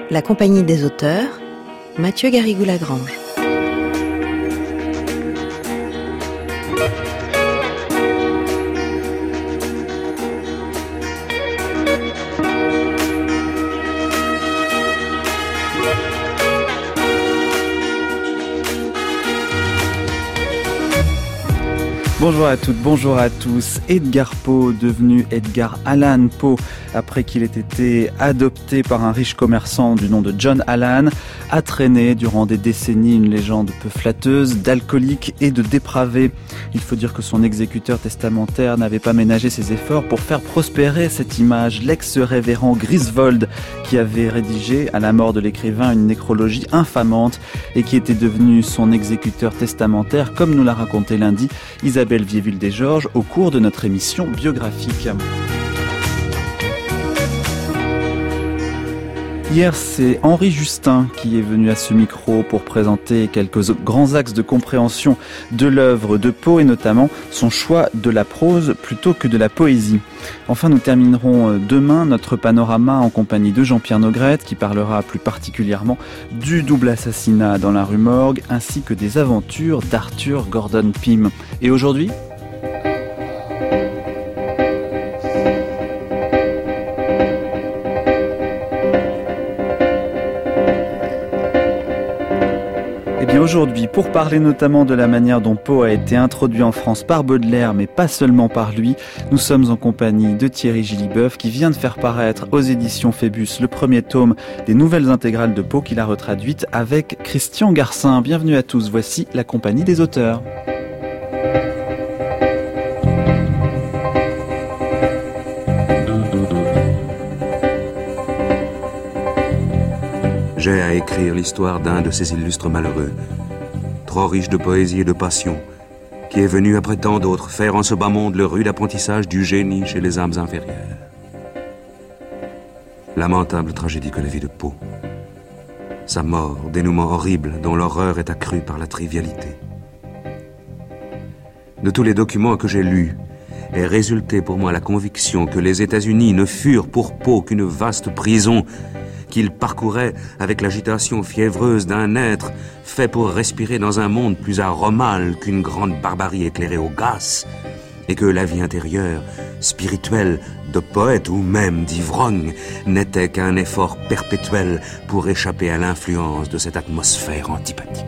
La Compagnie des auteurs, Mathieu Garrigou-Lagrange. Bonjour à toutes, bonjour à tous. Edgar Poe, devenu Edgar Allan Poe, après qu'il ait été adopté par un riche commerçant du nom de John Allan, a traîné durant des décennies une légende peu flatteuse d'alcoolique et de dépravé. Il faut dire que son exécuteur testamentaire n'avait pas ménagé ses efforts pour faire prospérer cette image. L'ex-révérend Griswold, qui avait rédigé à la mort de l'écrivain une nécrologie infamante et qui était devenu son exécuteur testamentaire, comme nous l'a raconté lundi Isabelle Viéville-Desgeorges au cours de notre émission biographique. Hier, c'est Henri Justin qui est venu à ce micro pour présenter quelques grands axes de compréhension de l'œuvre de Poe et notamment son choix de la prose plutôt que de la poésie. Enfin, nous terminerons demain notre panorama en compagnie de Jean-Pierre Nogrette qui parlera plus particulièrement du double assassinat dans la rue Morgue ainsi que des aventures d'Arthur Gordon Pym. Et aujourd'hui ? Aujourd'hui, pour parler notamment de la manière dont Poe a été introduit en France par Baudelaire, mais pas seulement par lui, nous sommes en compagnie de Thierry Gilliboeuf qui vient de faire paraître aux éditions Phébus le premier tome des nouvelles intégrales de Poe qu'il a retraduites avec Christian Garcin. Bienvenue à tous, voici la Compagnie des auteurs. J'ai à écrire l'histoire d'un de ces illustres malheureux, trop riche de poésie et de passion, qui est venu après tant d'autres faire en ce bas monde le rude apprentissage du génie chez les âmes inférieures. Lamentable tragédie que la vie de Poe. Sa mort, dénouement horrible dont l'horreur est accrue par la trivialité. De tous les documents que j'ai lus, est résulté pour moi la conviction que les États-Unis ne furent pour Poe qu'une vaste prison qu'il parcourait avec l'agitation fiévreuse d'un être fait pour respirer dans un monde plus aromal qu'une grande barbarie éclairée au gaz, et que la vie intérieure, spirituelle, de poète ou même d'ivrogne, n'était qu'un effort perpétuel pour échapper à l'influence de cette atmosphère antipathique.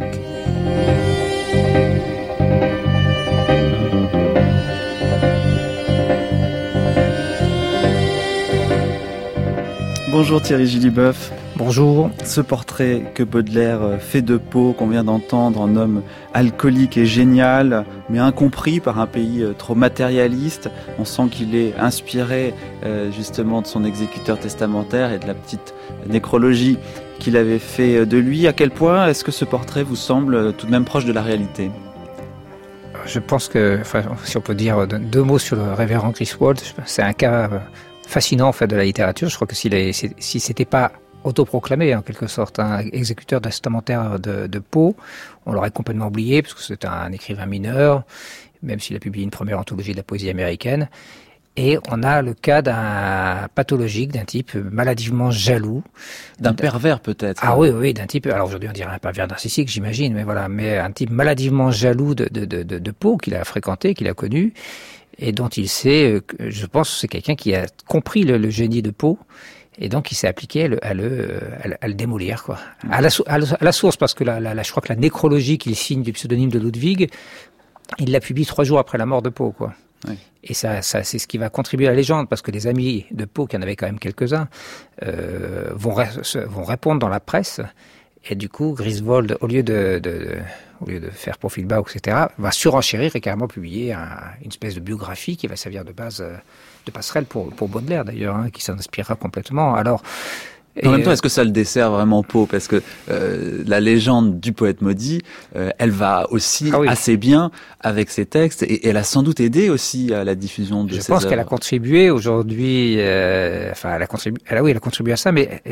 Bonjour Thierry Gilliboeuf. Bonjour. Ce portrait que Baudelaire fait de Poe, qu'on vient d'entendre, un homme alcoolique et génial, mais incompris par un pays trop matérialiste. On sent qu'il est inspiré justement de son exécuteur testamentaire et de la petite nécrologie qu'il avait fait de lui. À quel point est-ce que ce portrait vous semble tout de même proche de la réalité ? Je pense que, si on peut dire deux mots sur le révérend Griswold, c'est un cas fascinant en fait de la littérature. Je crois que si c'était pas autoproclamé en quelque sorte un exécuteur testamentaire de Poe, on l'aurait complètement oublié parce que c'est un écrivain mineur, même s'il a publié une première anthologie de la poésie américaine. Et on a le cas d'un pathologique, d'un type maladivement jaloux. D'un pervers peut-être. Ah oui, d'un type, alors aujourd'hui on dirait un pervers narcissique j'imagine, mais un type maladivement jaloux de Poe qu'il a fréquenté, qu'il a connu, et dont il sait, je pense que c'est quelqu'un qui a compris le génie de Poe, et donc il s'est appliqué à le démolir, quoi. À la source, parce que je crois que la nécrologie qu'il signe du pseudonyme de Ludwig, il l'a publiée 3 jours après la mort de Poe, quoi. Oui. Et ça, c'est ce qui va contribuer à la légende, parce que les amis de Poe, qui en avaient quand même quelques-uns, vont répondre dans la presse. Et du coup, Griswold, au lieu de faire profil bas, etc., va surenchérir et carrément publier une espèce de biographie qui va servir de base, de passerelle pour Baudelaire d'ailleurs, qui s'en inspirera complètement. Alors, en même temps, est-ce que ça le dessert vraiment Poe ? Parce que la légende du poète maudit, elle va aussi assez bien avec ses textes, et elle a sans doute aidé aussi à la diffusion de ses œuvres. Je pense qu'elle a contribué aujourd'hui, elle a contribué à ça, mais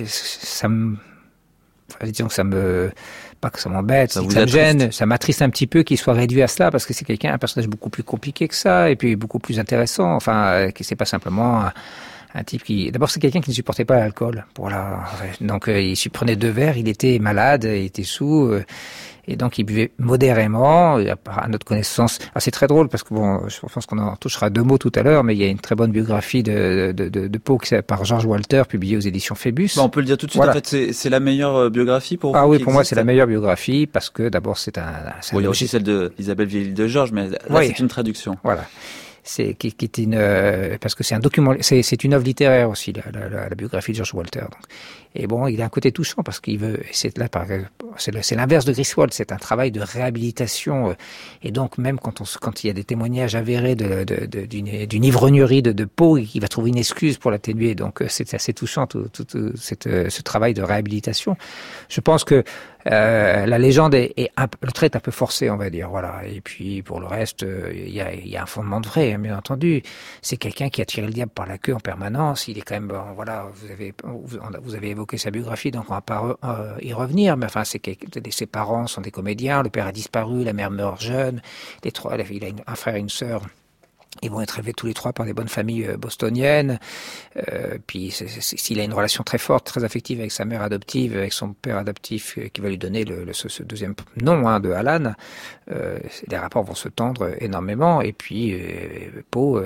pas que ça m'embête, ça me gêne, ça m'attriste un petit peu qu'il soit réduit à cela, parce que c'est un personnage beaucoup plus compliqué que ça, et puis beaucoup plus intéressant, que c'est pas simplement un type qui, d'abord c'est quelqu'un qui ne supportait pas l'alcool. Voilà. Donc il prenait 2 verres, il était malade, il était sous. Et donc, il buvait modérément, à notre connaissance. Alors, c'est très drôle parce que bon, je pense qu'on en touchera 2 mots tout à l'heure, mais il y a une très bonne biographie de Poe par George Walter, publiée aux éditions Phébus. On peut le dire tout de suite. Voilà. En fait, c'est la meilleure biographie pour vous. Ah oui, pour moi, c'est la meilleure biographie parce que d'abord, c'est il y a aussi celle de Isabelle Vieille de Georges, mais là, c'est une traduction. Voilà. Qui est une parce que c'est un document, c'est une œuvre littéraire aussi la biographie de George Walter. Donc. Et bon, il a un côté touchant parce qu'il veut. C'est l'inverse de Griswold, c'est un travail de réhabilitation. Et donc même quand il y a des témoignages avérés d'une ivrognerie de Poe, il va trouver une excuse pour l'atténuer. Donc c'est assez touchant ce travail de réhabilitation. Je pense que la légende le trait est un peu forcé, on va dire. Voilà. Et puis pour le reste, il y a un fondement de vrai. Bien entendu, c'est quelqu'un qui a tiré le diable par la queue en permanence. Il est quand même, voilà, vous avez évoqué sa biographie, donc on va pas y revenir. Mais enfin, ses parents sont des comédiens. Le père a disparu, la mère meurt jeune. Les 3, il a un frère et une sœur. Ils vont être élevés tous les 3 par des bonnes familles bostoniennes. Puis s'il a une relation très forte, très affective avec sa mère adoptive, avec son père adoptif qui va lui donner ce deuxième nom de Alan, les rapports vont se tendre énormément. Et puis Poe,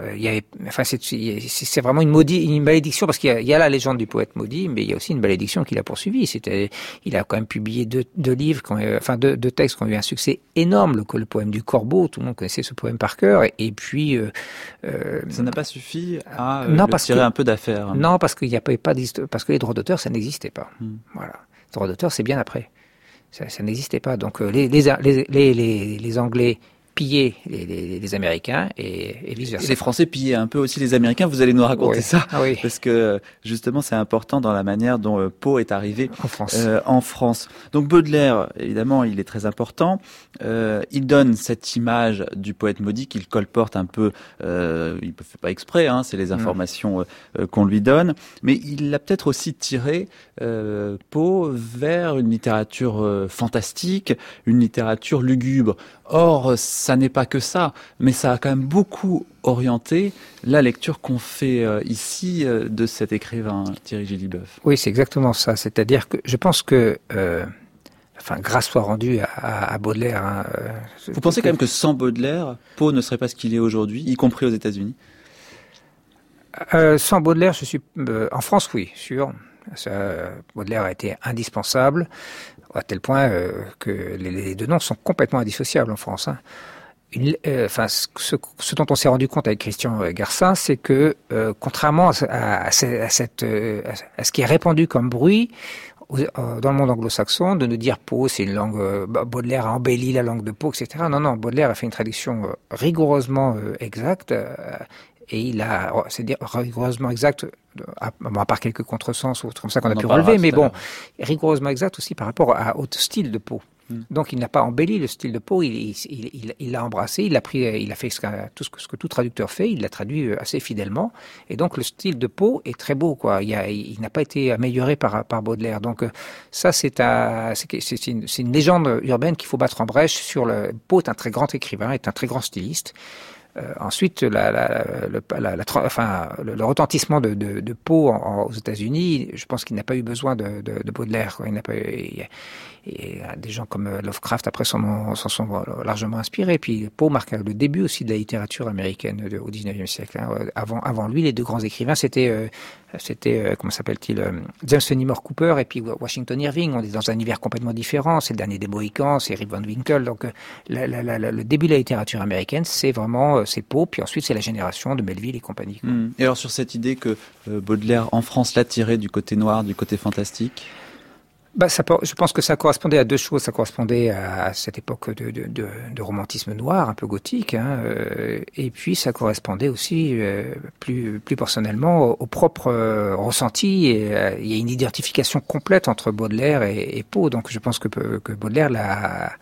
c'est vraiment une malédiction parce qu'il y a la légende du poète maudit, mais il y a aussi une malédiction qui l'a poursuivi. Il a quand même publié 2 livres, 2 textes qui ont eu un succès énorme. Le poème du Corbeau, tout le monde connaissait ce poème par cœur. Et puis ça n'a pas suffi à tirer un peu d'affaire. Non, parce qu'il n'y a pas parce que les droits d'auteur, ça n'existait pas. Voilà, les droits d'auteur, c'est bien après. Ça n'existait pas. Donc les Anglais pillaient les Américains et vice versa. Les Français pillaient un peu aussi les Américains. Vous allez nous raconter ça, parce que justement c'est important dans la manière dont Poe est arrivé en France. Donc Baudelaire, évidemment, il est très important. Il donne cette image du poète maudit qu'il colporte un peu. Il ne fait pas exprès, c'est les informations qu'on lui donne. Mais il l'a peut-être aussi tiré Poe vers une littérature fantastique, une littérature lugubre. Or, ça n'est pas que ça, mais ça a quand même beaucoup orienté la lecture qu'on fait ici de cet écrivain Thierry Gilliboeuf. Oui, c'est exactement ça. C'est-à-dire que je pense que, grâce soit rendue à Baudelaire. Vous pensez quand même que sans Baudelaire, Poe ne serait pas ce qu'il est aujourd'hui, y compris aux États-Unis ? Sans Baudelaire, je suis en France, oui, sûr. Baudelaire a été indispensable, à tel point que les 2 noms sont complètement indissociables en France. Ce dont on s'est rendu compte avec Christian Garcin, c'est que contrairement à ce qui est répandu comme bruit dans le monde anglo-saxon, de nous dire Poe, c'est une langue, Baudelaire a embelli la langue de Poe, etc. Non, Baudelaire a fait une traduction rigoureusement exacte. Et c'est-à-dire rigoureusement exact, à part quelques contresens ou autres comme ça qu'on a pu relever, mais bon, rigoureusement exact aussi par rapport au style de Poe. Donc il n'a pas embelli le style de Poe, il l'a embrassé, il a fait ce que tout traducteur fait, il l'a traduit assez fidèlement. Et donc le style de Poe est très beau, quoi. Il n'a pas été amélioré par Baudelaire. Donc ça c'est une légende urbaine qu'il faut battre en brèche sur Poe est un très grand écrivain, est un très grand styliste. Ensuite, le retentissement de Poe aux États-Unis, je pense qu'il n'a pas eu besoin de Baudelaire. Quoi. Et des gens comme Lovecraft après s'en sont largement inspirés. Puis Poe marque le début aussi de la littérature américaine au XIXe siècle. Avant lui, les 2 grands écrivains, c'était comment s'appelle-t-il, James Fenimore Cooper et puis Washington Irving. On est dans un univers complètement différent. C'est le dernier des Mohicans, c'est Rip Van Winkle. Donc le début de la littérature américaine, c'est vraiment c'est Poe. Puis ensuite, c'est la génération de Melville et compagnie. Quoi. Et alors sur cette idée que Baudelaire en France l'a tiré du côté noir, du côté fantastique. Je pense que ça correspondait à 2 choses. Ça correspondait à cette époque de romantisme noir, un peu gothique, et puis ça correspondait aussi plus personnellement au propre ressenti. Et il y a une identification complète entre Baudelaire et Poe. Donc je pense que Baudelaire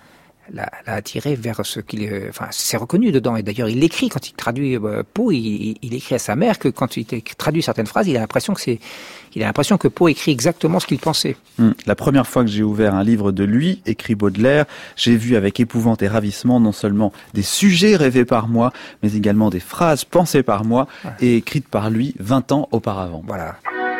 l'a attiré vers ce qu'il, c'est reconnu dedans. Et d'ailleurs, il l'écrit quand il traduit Poe. Il écrit à sa mère que quand il traduit certaines phrases, il a l'impression que Poe écrit exactement ce qu'il pensait. La première fois que j'ai ouvert un livre de lui, écrit Baudelaire, j'ai vu avec épouvante et ravissement non seulement des sujets rêvés par moi, mais également des phrases pensées par moi et écrites par lui 20 ans auparavant. Voilà.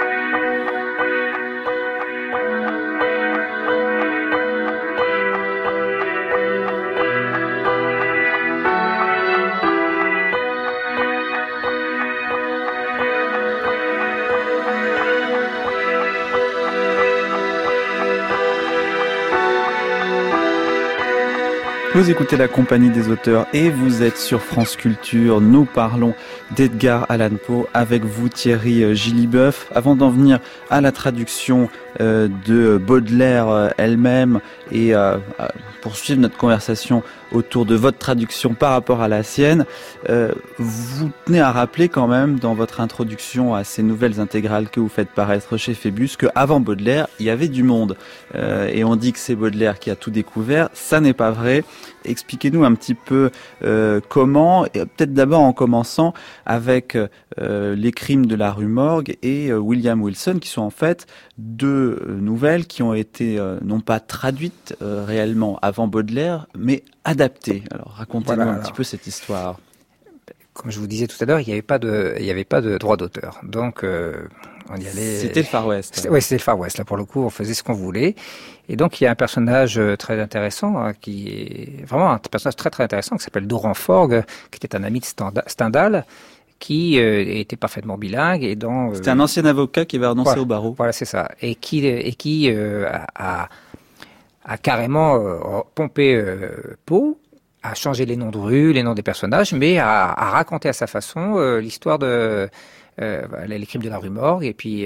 Vous écoutez la Compagnie des auteurs et vous êtes sur France Culture. Nous parlons d'Edgar Allan Poe avec vous, Thierry Gilliboeuf. Avant d'en venir à la traduction de Baudelaire elle-même et poursuivre notre conversation autour de votre traduction par rapport à la sienne, vous tenez à rappeler quand même dans votre introduction à ces nouvelles intégrales que vous faites paraître chez Phébus qu'avant Baudelaire, il y avait du monde. Et on dit que c'est Baudelaire qui a tout découvert. Ça n'est pas vrai. Expliquez-nous un petit peu comment, et peut-être d'abord en commençant avec Les crimes de la rue Morgue et William Wilson, qui sont en fait deux nouvelles qui ont été non pas traduites réellement avant Baudelaire, mais adaptées. Alors racontez-nous un petit peu cette histoire. Comme je vous disais tout à l'heure, il n'y avait pas de droit d'auteur. Donc on y allait. C'était le Far West. Oui, c'était le Far West. Là, pour le coup, on faisait ce qu'on voulait. Et donc, il y a un personnage très intéressant, qui est vraiment un personnage très très intéressant, qui s'appelle Doran Forgue, qui était un ami de Stendhal, qui était parfaitement bilingue et dont. C'était un ancien avocat qui avait renoncé au barreau. Voilà, c'est ça. Et qui a carrément pompé Poe, a changé les noms de rues, les noms des personnages, mais a raconté à sa façon l'histoire de les crimes de la rue Morgue, et puis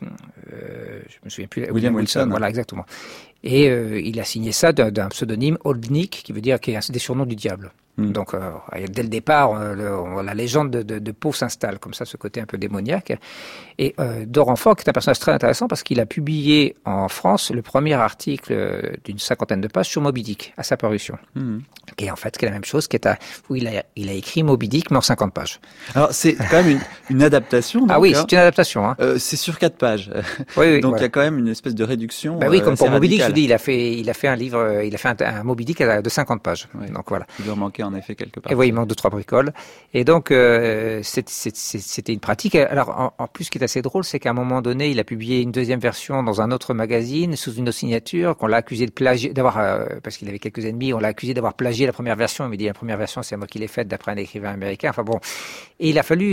je me souviens plus, William Wilson. Voilà, exactement. Et il a signé ça d'un pseudonyme Old Nick, qui veut dire qui est des surnoms du diable. Donc, dès le départ, la légende de Poe s'installe, comme ça, ce côté un peu démoniaque. Et Doran Forgue est un personnage très intéressant parce qu'il a publié en France le premier article d'une 50aine de pages sur Moby Dick, à sa parution. Qui est en fait la même chose, où il a écrit Moby Dick, mais en 50 pages. Alors, c'est quand même une adaptation. Donc, oui, c'est une adaptation. Hein. C'est sur 4 pages. Oui, donc, il y a quand même une espèce de réduction. Oui, comme pour Moby Dick, je vous dis, il a fait un livre, il a fait un Moby Dick de 50 pages. Oui. Donc, voilà. Il doit manquer en effet quelque part. Et oui, il manque 2-3 bricoles. Et donc, c'était une pratique. Alors, en plus, ce qui est assez drôle, c'est qu'à un moment donné, il a publié une deuxième version dans un autre magazine, sous une autre signature, qu'on l'a accusé de plagier, parce qu'il avait quelques ennemis, on l'a accusé d'avoir plagié la première version. Il m'a dit, la première version, c'est moi qui l'ai faite d'après un écrivain américain. Enfin bon. Et il a fallu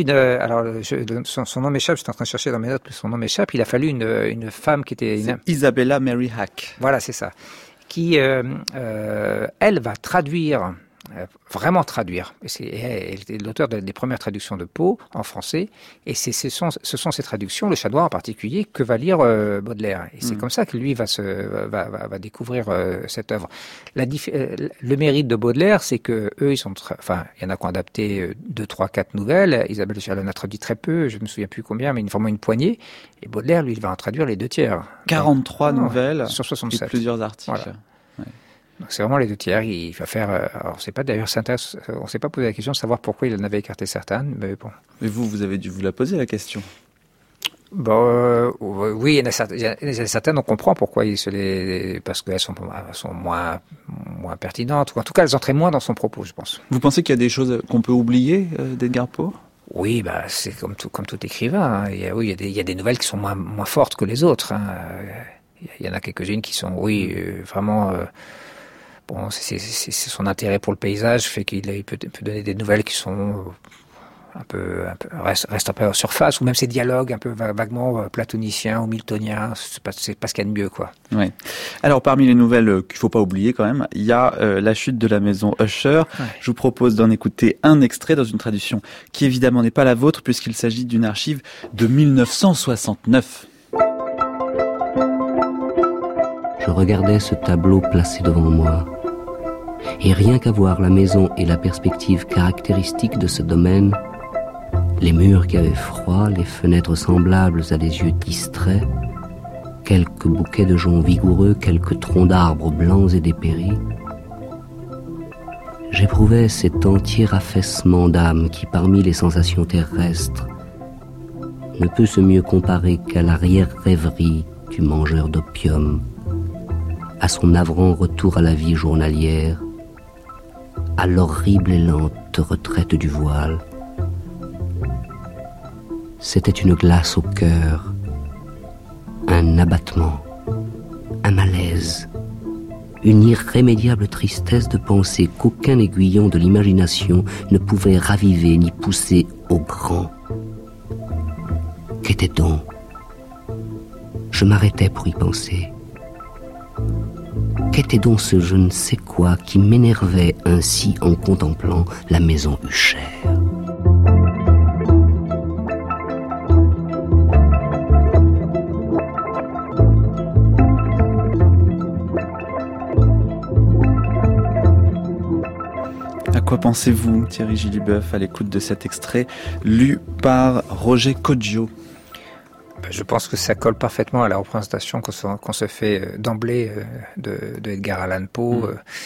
son nom m'échappe, j'étais en train de chercher dans mes notes, son nom m'échappe. Il a fallu une femme qui était... Isabella Mary Hack. Voilà, c'est ça. Qui, elle, va traduire... vraiment traduire. Elle était l'auteur des premières traductions de Poe en français, et ce sont ces traductions, le Chat Noir en particulier, que va lire Baudelaire. Et c'est comme ça que lui va découvrir cette œuvre. Le mérite de Baudelaire, c'est que eux, ils sont, il y en a qui ont adapté 2, 3, 4 nouvelles. Isabelle Charles en a traduit très peu, je me souviens plus combien, mais vraiment une poignée. Et Baudelaire, lui, il va en traduire les 2 tiers. 43 nouvelles sur 67. Et plusieurs articles. Voilà. Donc c'est vraiment les 2 tiers. Il va faire. Alors on ne sait pas d'ailleurs. On s'est pas posé la question de savoir pourquoi il en avait écarté certaines, mais bon. Mais vous avez dû vous la poser la question. Bon, oui, il y en a certaines. On comprend pourquoi parce qu'elles sont moins pertinentes, ou en tout cas elles entraient moins dans son propos, je pense. Vous pensez qu'il y a des choses qu'on peut oublier d'Edgar Poe ? Oui, c'est comme tout écrivain. Hein. Il y a des nouvelles qui sont moins fortes que les autres. Hein. Il y en a quelques-unes qui sont, vraiment. Bon, c'est son intérêt pour le paysage fait qu'il peut donner des nouvelles qui sont restent un peu en surface, ou même ces dialogues un peu vaguement platoniciens ou miltoniens, c'est pas ce qu'il y a de mieux, quoi. Ouais. Alors, parmi les nouvelles qu'il faut pas oublier quand même, il y a La chute de la maison Usher. Ouais. Je vous propose d'en écouter un extrait dans une traduction qui évidemment n'est pas la vôtre puisqu'il s'agit d'une archive de 1969. Je regardais ce tableau placé devant moi. Et rien qu'à voir la maison et la perspective caractéristique de ce domaine, les murs qui avaient froid, les fenêtres semblables à des yeux distraits, quelques bouquets de joncs vigoureux, quelques troncs d'arbres blancs et dépéris, J'éprouvais cet entier affaissement d'âme qui, parmi les sensations terrestres, ne peut se mieux comparer qu'à l'arrière-rêverie du mangeur d'opium, à son navrant retour à la vie journalière, à l'horrible et lente retraite du voile. C'était une glace au cœur, un abattement, un malaise, une irrémédiable tristesse de penser qu'aucun aiguillon de l'imagination ne pouvait raviver ni pousser au grand. Qu'était donc? Je m'arrêtais pour y penser. Qu'était donc ce je ne sais quoi qui m'énervait ainsi en contemplant la maison Huchère? À quoi pensez-vous, Thierry Gilliboeuf, à l'écoute de cet extrait lu par Roger Coggio? Je pense que ça colle parfaitement à la représentation qu'on se fait d'emblée de Edgar Allan Poe.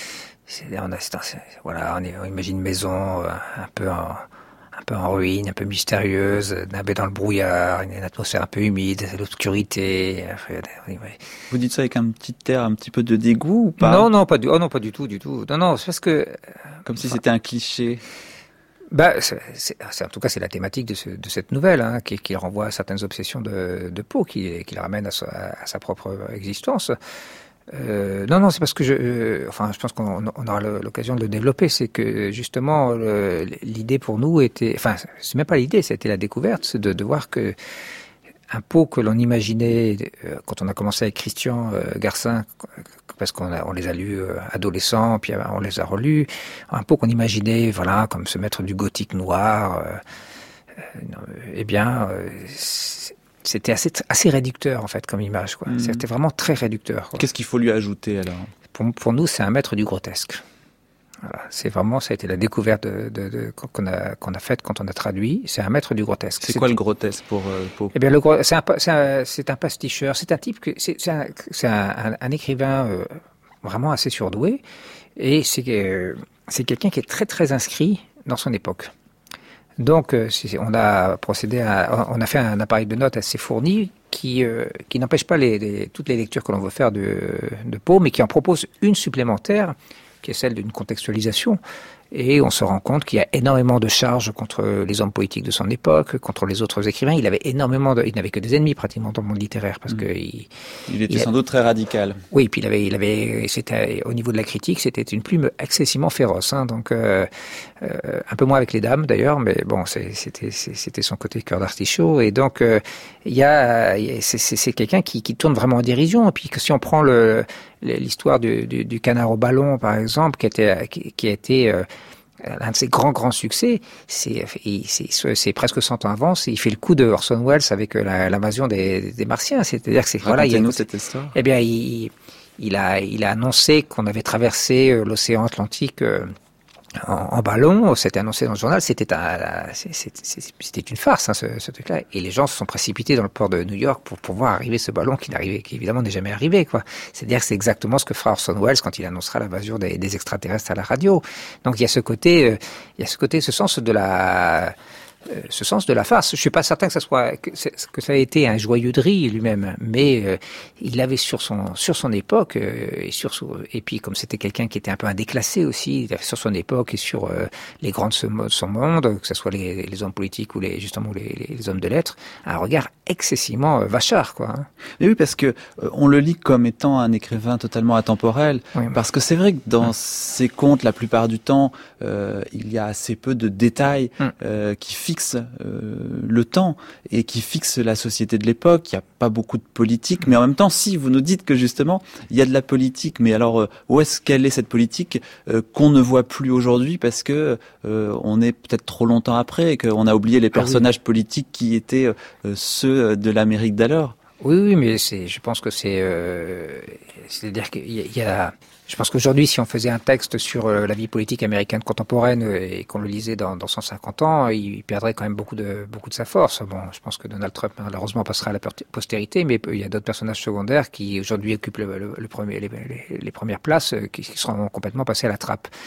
On imagine une maison un peu en ruine, un peu mystérieuse, nabée dans le brouillard, une atmosphère un peu humide, l'obscurité. Vous dites ça avec un petit air, un petit peu de dégoût ou pas? Non, pas du tout. Non, c'est parce que... Comme si c'était un cliché. En tout cas, c'est la thématique de cette nouvelle, hein, qui renvoie à certaines obsessions de Poe, qui la ramène à sa propre existence. Non, c'est parce que je pense qu'on aura l'occasion de le développer. C'est que justement, l'idée pour nous était, c'est même pas l'idée, c'était la découverte, c'est de voir que un Poe que l'on imaginait quand on a commencé avec Christian Garcin, parce qu'on les a lus adolescents, puis on les a relus, un Poe qu'on imaginait, comme ce maître du gothique noir. C'était assez réducteur en fait comme image, quoi. C'était vraiment très réducteur, quoi. Qu'est-ce qu'il faut lui ajouter alors? Pour nous, c'est un maître du grotesque. Voilà, ça a été la découverte qu'on a faite quand on a traduit. C'est un maître du grotesque. C'est quoi le grotesque pour Poe? Eh bien, c'est un pasticheur. C'est un type c'est un écrivain vraiment assez surdoué, et c'est quelqu'un qui est très très inscrit dans son époque. Donc, on a fait un appareil de notes assez fourni qui n'empêche pas toutes les lectures que l'on veut faire de Poe, mais qui en propose une supplémentaire, qui est celle d'une contextualisation. Et on se rend compte qu'il y a énormément de charges contre les hommes politiques de son époque, contre les autres écrivains. Il n'avait que des ennemis pratiquement dans le monde littéraire, parce que il était sans doute très radical. Oui, puis c'était au niveau de la critique, c'était une plume excessivement féroce, hein, donc un peu moins avec les dames d'ailleurs, mais bon, c'était son côté cœur d'artichaut. Et donc c'est quelqu'un qui tourne vraiment en dérision. Et puis que si on prend l'histoire du canard au ballon, par exemple, qui a été l'un de ses grands succès, c'est presque 100 ans avant, il fait le coup de Orson Welles avec l'invasion des Martiens. C'est-à-dire que Racontez-nous cette histoire. Eh bien, il a annoncé qu'on avait traversé l'océan Atlantique en ballon. C'était annoncé dans le journal. C'était une farce, hein, ce truc-là. Et les gens se sont précipités dans le port de New York pour voir arriver ce ballon qui évidemment n'est jamais arrivé, quoi. C'est-à-dire que c'est exactement ce que fera Orson Welles quand il annoncera l'invasion des extraterrestres à la radio. Donc il y a ce côté, ce sens de la farce. Je suis pas certain que ça ait été un joyeux de rire lui-même, mais il l'avait sur son époque, et puis comme c'était quelqu'un qui était un peu un déclassé aussi, il avait sur son époque et sur les grands de son monde, que ce soit les hommes politiques ou les hommes de lettres, un regard excessivement vachard, quoi. Hein. Et oui, parce que on le lit comme étant un écrivain totalement atemporel, oui. Parce que c'est vrai que dans ses contes, la plupart du temps, il y a assez peu de détails qui fixe le temps et qui fixe la société de l'époque. Il n'y a pas beaucoup de politique, mais en même temps, si vous nous dites que justement il y a de la politique, mais alors quelle est cette politique qu'on ne voit plus aujourd'hui parce que on est peut-être trop longtemps après et qu'on a oublié les personnages politiques qui étaient ceux de l'Amérique d'alors. Oui, mais je pense que c'est-à-dire qu'il y a. Je pense qu'aujourd'hui, si on faisait un texte sur la vie politique américaine contemporaine et qu'on le lisait dans 150 ans, il perdrait quand même beaucoup de sa force. Bon, je pense que Donald Trump, malheureusement, passera à la postérité, mais il y a d'autres personnages secondaires qui, aujourd'hui, occupent les premières places, qui seront complètement passés à la trappe.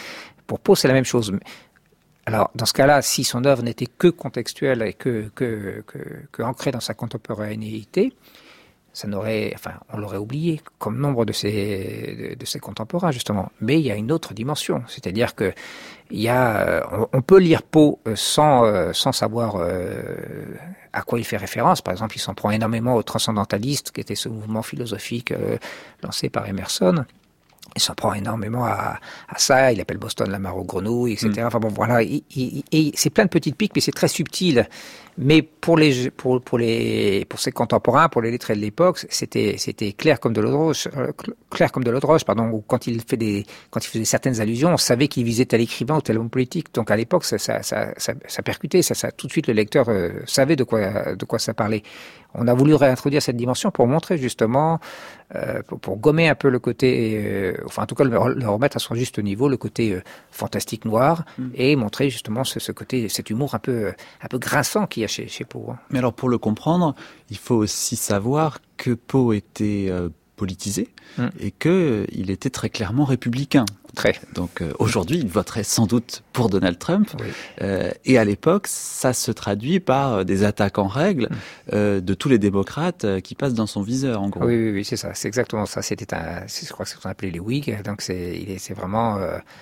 Pour Poe, c'est la même chose. Alors, dans ce cas-là, si son œuvre n'était que contextuelle et que ancrée dans sa contemporanéité, on l'aurait oublié, comme nombre de ses contemporains, justement. Mais il y a une autre dimension. C'est-à-dire que on peut lire Poe sans savoir à quoi il fait référence. Par exemple, il s'en prend énormément aux transcendantalistes, qui était ce mouvement philosophique lancé par Emerson. Il s'en prend énormément à ça. Il appelle Boston la mare aux grenouilles, etc. Enfin bon, voilà. Et c'est plein de petites piques, mais c'est très subtil. Mais pour ses contemporains, pour les lettrés de l'époque, c'était clair comme de l'eau de roche. Ou quand il faisait certaines allusions, on savait qu'il visait tel écrivain ou tel homme politique. Donc à l'époque, ça percutait. Ça tout de suite le lecteur savait de quoi ça parlait. On a voulu réintroduire cette dimension pour montrer justement, pour gommer un peu le côté, en tout cas le remettre à son juste niveau, le côté fantastique noir, et montrer justement ce côté, cet humour un peu grinçant qu'il y a chez Poe. Mais alors pour le comprendre, il faut aussi savoir que Poe était politisé et qu'il était très clairement républicain. Très. Donc aujourd'hui, il voterait sans doute pour Donald Trump. Oui. Et à l'époque, ça se traduit par des attaques en règle de tous les démocrates qui passent dans son viseur, en gros. Oui, c'est ça. C'est exactement ça. Je crois que c'est ce qu'on appelait les Whigs. Donc c'est vraiment...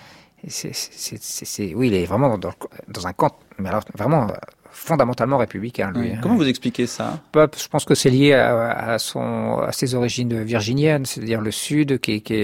oui, il est vraiment dans un camp, mais alors vraiment fondamentalement républicain. Lui. Oui. Comment vous expliquez ça ? Je pense que c'est lié à ses origines virginiennes, c'est-à-dire le Sud,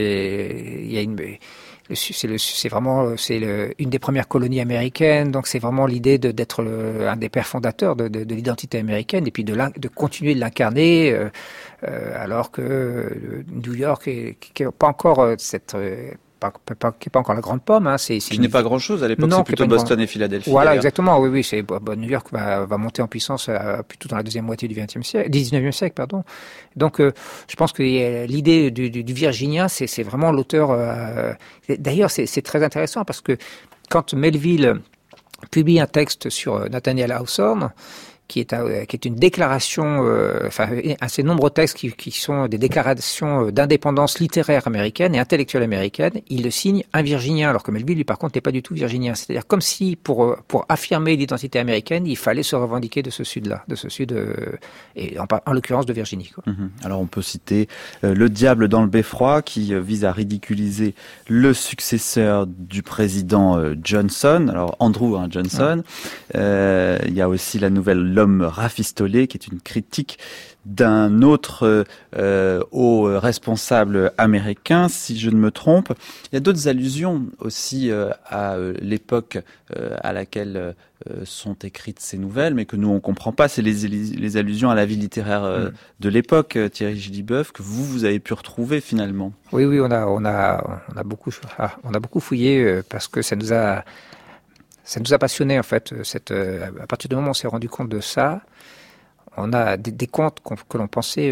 c'est vraiment une des premières colonies américaines, donc c'est vraiment l'idée d'être un des pères fondateurs de l'identité américaine et puis de continuer de l'incarner, alors que New York qui n'est pas encore qui n'est pas encore la grande pomme. Qui n'est pas grand-chose à l'époque, c'est plutôt Boston et Philadelphie. Voilà, exactement, oui. New York va monter en puissance plutôt dans la deuxième moitié du 19e siècle, pardon. Donc, je pense que l'idée du Virginien, c'est vraiment l'auteur... D'ailleurs, c'est très intéressant parce que quand Melville publie un texte sur Nathaniel Hawthorne, qui est une déclaration, un ces nombreux textes qui sont des déclarations d'indépendance littéraire américaine et intellectuelle américaine, il le signe un Virginien, alors que Melville, lui, par contre, n'est pas du tout virginien. C'est-à-dire comme si, pour affirmer l'identité américaine, il fallait se revendiquer de ce Sud-là, et en l'occurrence de Virginie. Quoi. Alors on peut citer Le diable dans le beffroi, qui vise à ridiculiser le successeur du président Johnson, alors Andrew Johnson. Il y a aussi la nouvelle L'homme rafistolé, qui est une critique d'un autre haut responsable américain, si je ne me trompe. Il y a d'autres allusions aussi à l'époque à laquelle sont écrites ces nouvelles, mais que nous on comprend pas. C'est les allusions à la vie littéraire de l'époque, Thierry Gilliboeuf, que vous avez pu retrouver finalement. Oui, on a beaucoup fouillé parce que ça nous a passionné en fait. À partir du moment où on s'est rendu compte de ça, on a des contes que l'on pensait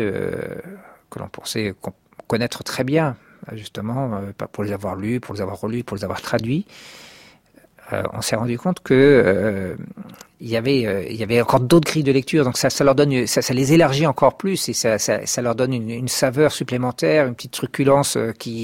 connaître très bien, justement, pour les avoir lus, pour les avoir relus, pour les avoir traduits. On s'est rendu compte que il y avait encore d'autres grilles de lecture, donc ça leur donne, ça les élargit encore plus et ça leur donne une saveur supplémentaire, une petite truculence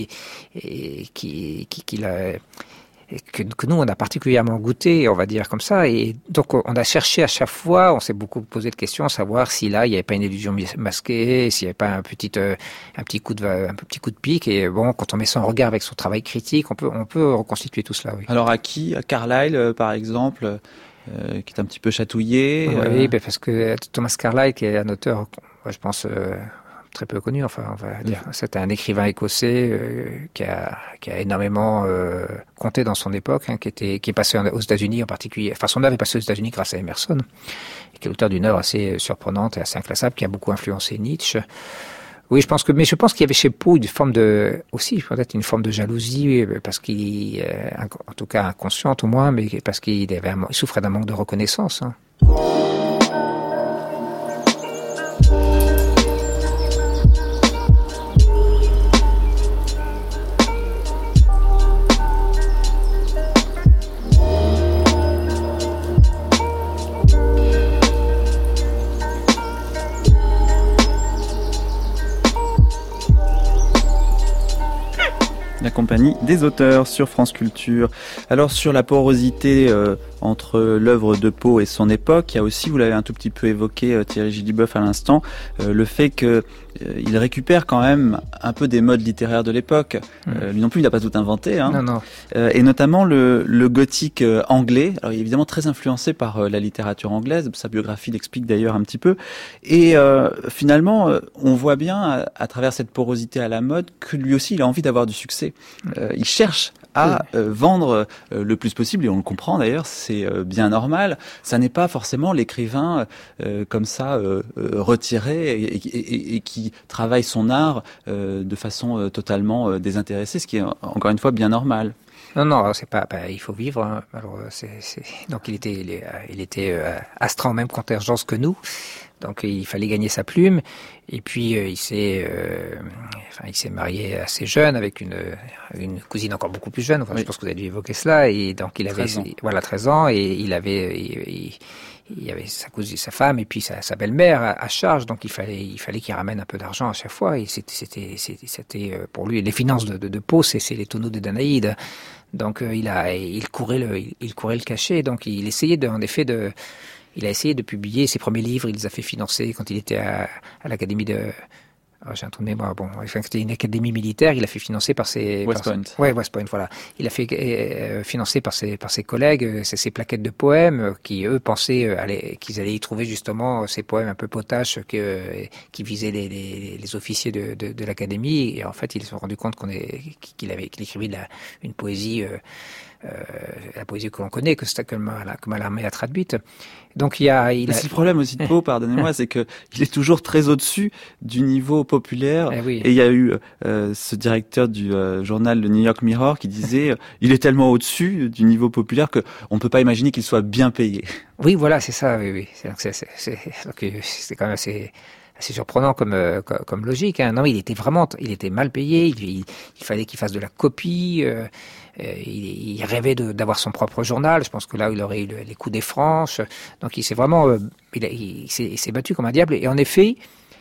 que nous on a particulièrement goûté, on va dire comme ça, et donc on a cherché à chaque fois, on s'est beaucoup posé de questions, à savoir si là il n'y avait pas une illusion masquée, s'il n'y avait pas un petit coup de pique, et bon, quand on met ça en regard avec son travail critique, on peut reconstituer tout cela. Oui. Alors à qui ? À Carlyle par exemple, qui est un petit peu chatouillé. Oui, parce que Thomas Carlyle, qui est un auteur, je pense, très peu connu, enfin, on va dire. C'était un écrivain écossais qui a énormément compté dans son époque, qui est passé aux États-Unis en particulier. Enfin, son œuvre est passée aux États-Unis grâce à Emerson, et qui est l'auteur d'une œuvre assez surprenante et assez inclassable, qui a beaucoup influencé Nietzsche. Oui, je pense qu'il y avait chez Poe aussi peut-être une forme de jalousie, parce qu'il, en tout cas inconsciente au moins, mais parce qu'il souffrait d'un manque de reconnaissance. compagnie des auteurs sur France Culture. Alors sur la porosité entre l'œuvre de Poe et son époque, il y a aussi, vous l'avez un tout petit peu évoqué Thierry Gilliboeuf à l'instant, le fait que il récupère quand même un peu des modes littéraires de l'époque. Lui non plus, il n'a pas tout inventé. Non. Et notamment le gothique anglais. Alors il est évidemment très influencé par la littérature anglaise. Sa biographie l'explique d'ailleurs un petit peu. Et finalement, on voit bien à travers cette porosité à la mode que lui aussi, il a envie d'avoir du succès. Il cherche à vendre le plus possible, et on le comprend d'ailleurs, c'est bien normal. Ça n'est pas forcément l'écrivain comme ça retiré et qui travaille son art de façon totalement désintéressée, ce qui est encore une fois bien normal. Non, c'est pas. Il faut vivre. Hein. Alors, donc il était astreint en même contingence que nous. Donc il fallait gagner sa plume. Et puis il s'est marié assez jeune avec une cousine encore beaucoup plus jeune. Enfin, oui. Je pense que vous avez dû évoquer cela. Et donc il avait 13 ans et il avait sa femme et puis sa belle-mère à charge. Donc il fallait qu'il ramène un peu d'argent à chaque fois. Et c'était pour lui les finances de Poe, c'est les tonneaux de Danaïde. Donc il courait le cachet. Donc il essayait il a essayé de publier ses premiers livres, il les a fait financer quand il était à l'académie de... j'ai un trou de mémoire. C'était une académie militaire, il a fait financer par ses... West Point. West Point, voilà. Il a fait financer par ses collègues, ses plaquettes de poèmes, qui eux pensaient qu'ils allaient y trouver justement ces poèmes un peu potaches qui visaient les officiers de l'académie. Et en fait, ils se sont rendus compte qu'il écrivait une poésie... la poésie que l'on connaît, que Mallarmé a traduite. Donc c'est le problème aussi de Poe, pardonnez-moi, c'est que il est toujours très au-dessus du niveau populaire. Oui. Et il y a eu ce directeur du journal le New York Mirror qui disait il est tellement au-dessus du niveau populaire que on peut pas imaginer qu'il soit bien payé. Oui, voilà, c'est ça. Oui. C'est quand même assez surprenant comme logique. Hein. Non, il était mal payé. Il fallait qu'il fasse de la copie. Il rêvait d'avoir son propre journal. Je pense que là, il aurait eu les coups des franches. Donc, il s'est vraiment, il s'est battu comme un diable. Et en effet,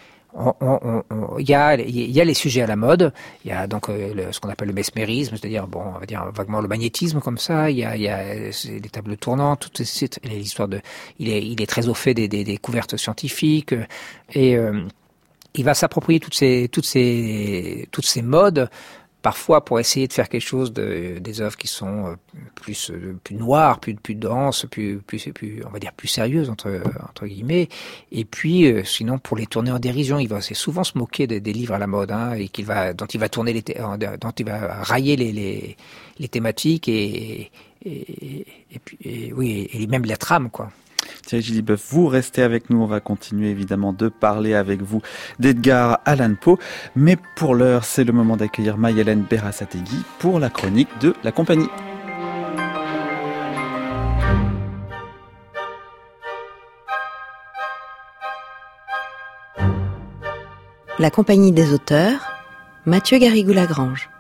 il y a les sujets à la mode. Il y a donc ce qu'on appelle le mesmérisme, c'est-à-dire on va dire vaguement le magnétisme comme ça. Il y a les tables tournantes, toutes l'histoire il est très au fait des découvertes scientifiques et il va s'approprier toutes ces modes. Parfois pour essayer de faire quelque chose des œuvres qui sont plus noires, plus denses, plus on va dire plus sérieuses entre guillemets. Et puis sinon pour les tourner en dérision, il va assez souvent se moquer des livres à la mode, hein, et dont il va railler les thématiques et même la trame, quoi. Thierry Gilliboeuf, vous restez avec nous, on va continuer évidemment de parler avec vous d'Edgar Allan Poe, mais pour l'heure, c'est le moment d'accueillir Mayhélène Berasategui pour la chronique de la compagnie. La compagnie des auteurs, Mathieu Garrigou-Lagrange.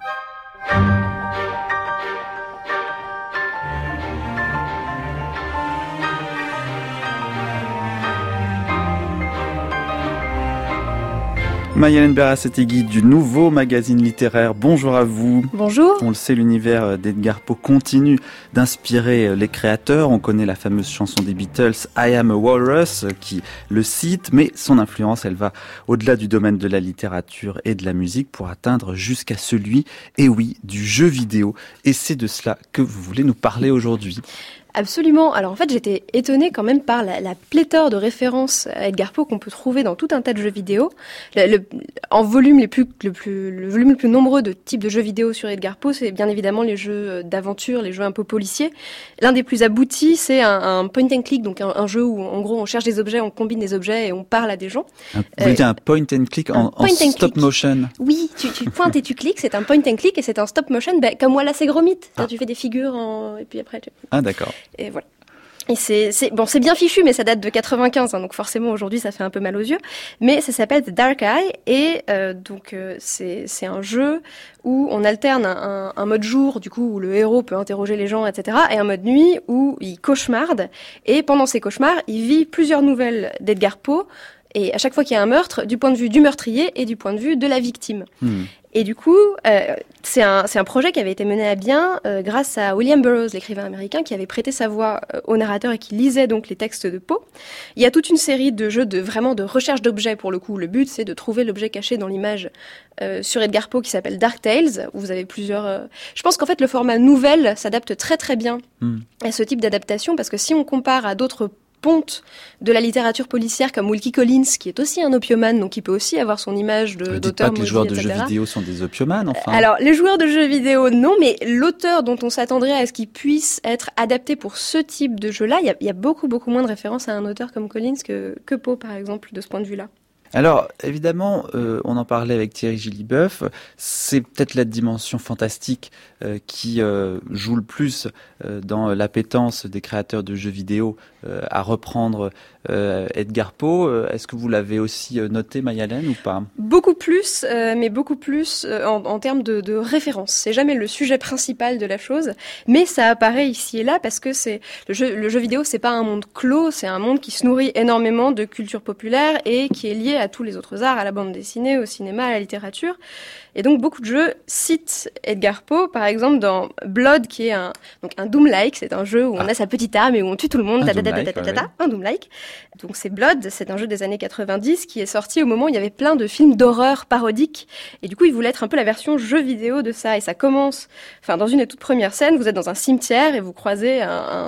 Mayhélène Berasategui du Nouveau Magazine Littéraire, bonjour à vous. Bonjour. On le sait, l'univers d'Edgar Poe continue d'inspirer les créateurs. On connaît la fameuse chanson des Beatles, I Am a Walrus, qui le cite, mais son influence, elle va au-delà du domaine de la littérature et de la musique pour atteindre jusqu'à celui, et oui, du jeu vidéo. Et c'est de cela que vous voulez nous parler aujourd'hui. Absolument. Alors en fait, j'étais étonnée quand même par la pléthore de références à Edgar Poe qu'on peut trouver dans tout un tas de jeux vidéo. En volume, le volume le plus nombreux de types de jeux vidéo sur Edgar Poe, c'est bien évidemment les jeux d'aventure, les jeux un peu policiers. L'un des plus aboutis, c'est un point and click, donc un jeu où en gros on cherche des objets, on combine des objets et on parle à des gens. Vous voulez dire un point and click en stop motion? Oui, tu pointes et tu cliques, c'est un point and click et c'est un stop motion, comme Wallace et Gromit. Tu fais des figures et puis après... Ah d'accord. Et voilà. Et c'est bien fichu, mais ça date de 95, hein, donc forcément aujourd'hui ça fait un peu mal aux yeux. Mais ça s'appelle The Dark Eye et c'est un jeu où on alterne un mode jour, du coup où le héros peut interroger les gens, etc., et un mode nuit où il cauchemarde. Et pendant ces cauchemars, il vit plusieurs nouvelles d'Edgar Poe. Et à chaque fois qu'il y a un meurtre, du point de vue du meurtrier et du point de vue de la victime. Et du coup, c'est un projet qui avait été mené à bien grâce à William Burroughs, l'écrivain américain, qui avait prêté sa voix au narrateur et qui lisait donc les textes de Poe. Il y a toute une série de jeux de recherche d'objets pour le coup. Le but, c'est de trouver l'objet caché dans l'image sur Edgar Poe qui s'appelle Dark Tales, où vous avez plusieurs... Je pense qu'en fait, le format nouvelle s'adapte très très bien à ce type d'adaptation, parce que si on compare à d'autres ponte de la littérature policière comme Wilkie Collins, qui est aussi un opiomane, donc il peut aussi avoir son image d'auteur. Dites pas que les joueurs de jeux vidéo sont des opiomanes, enfin. Alors, les joueurs de jeux vidéo, non, mais l'auteur dont on s'attendrait à ce qu'il puisse être adapté pour ce type de jeu-là, il y a beaucoup moins de références à un auteur comme Collins que Poe, par exemple, de ce point de vue-là. Alors, évidemment, on en parlait avec Thierry Gilliboeuf, c'est peut-être la dimension fantastique qui joue le plus dans l'appétence des créateurs de jeux vidéo à reprendre Edgar Poe. Est-ce que vous l'avez aussi noté, Mayalène, ou pas ? Beaucoup plus, mais beaucoup plus en termes de référence. C'est jamais le sujet principal de la chose, mais ça apparaît ici et là parce que c'est le jeu vidéo, c'est pas un monde clos, c'est un monde qui se nourrit énormément de culture populaire et qui est lié à tous les autres arts, à la bande dessinée, au cinéma, à la littérature. Et donc beaucoup de jeux citent Edgar Poe, par exemple dans Blood, qui est un Doom-like, c'est un jeu où on a sa petite arme et où on tue tout le monde, un Doom-like. Donc c'est Blood, c'est un jeu des années 90 qui est sorti au moment où il y avait plein de films d'horreur parodiques. Et du coup, il voulait être un peu la version jeu vidéo de ça. Et ça commence, dans une des toutes premières scènes, vous êtes dans un cimetière et vous croisez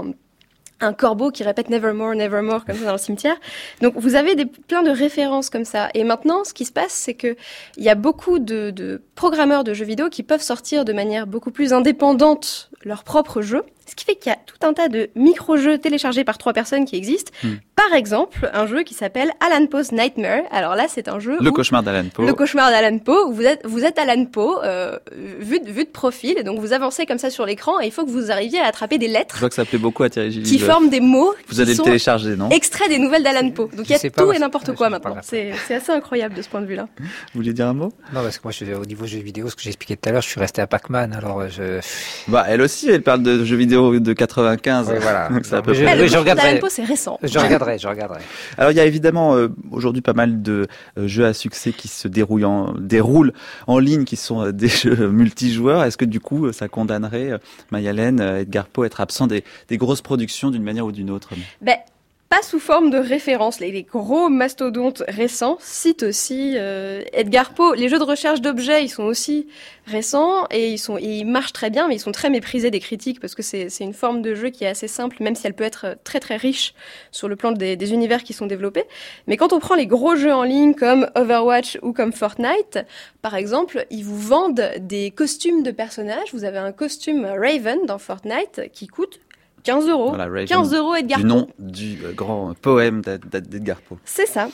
un corbeau qui répète Nevermore, Nevermore, comme ça dans le cimetière. Donc, vous avez plein de références comme ça. Et maintenant, ce qui se passe, c'est que il y a beaucoup de programmeurs de jeux vidéo qui peuvent sortir de manière beaucoup plus indépendante leurs propres jeux. Ce qui fait qu'il y a tout un tas de micro-jeux téléchargés par 3 personnes qui existent. Par exemple, un jeu qui s'appelle Alan Poe's Nightmare. Alors là, c'est un jeu Le cauchemar d'Alan Poe. Le cauchemar d'Alan Poe, où vous êtes Alan Poe, vu de profil. Et donc, vous avancez comme ça sur l'écran et il faut que vous arriviez à attraper des lettres. Je vois que ça plaît beaucoup à Thierry Gilliboeuf. Qui forment des mots. Vous allez le télécharger, non ? Extraits des nouvelles d'Alan Poe. Donc, il y a tout et n'importe quoi maintenant. C'est assez incroyable de ce point de vue-là. Vous vouliez dire un mot ? Non, parce que moi, au niveau jeux vidéo, ce que j'ai expliqué tout à l'heure, je suis resté à Pac-Man. Alors, elle aussi, elle parle de jeux vidéo de 95. Oui, voilà. C'est à peu près. Le jeu d'Alan Poe, c'est récent. Je regarderai. Alors, il y a évidemment aujourd'hui pas mal de jeux à succès qui se déroulent en ligne, qui sont des jeux multijoueurs. Est-ce que du coup, ça condamnerait Mayalène, Edgar Poe, être absent des grosses productions d'une manière ou d'une autre ? Pas sous forme de référence. Les gros mastodontes récents citent aussi Edgar Poe. Les jeux de recherche d'objets, ils sont aussi récents et ils marchent très bien, mais ils sont très méprisés des critiques parce que c'est une forme de jeu qui est assez simple, même si elle peut être très très riche sur le plan des univers qui sont développés. Mais quand on prend les gros jeux en ligne comme Overwatch ou comme Fortnite, par exemple, ils vous vendent des costumes de personnages. Vous avez un costume Raven dans Fortnite qui coûte 15 €. Voilà, Raven, 15 € Edgar Poe. Du nom du grand poème d'Edgar Poe. C'est ça.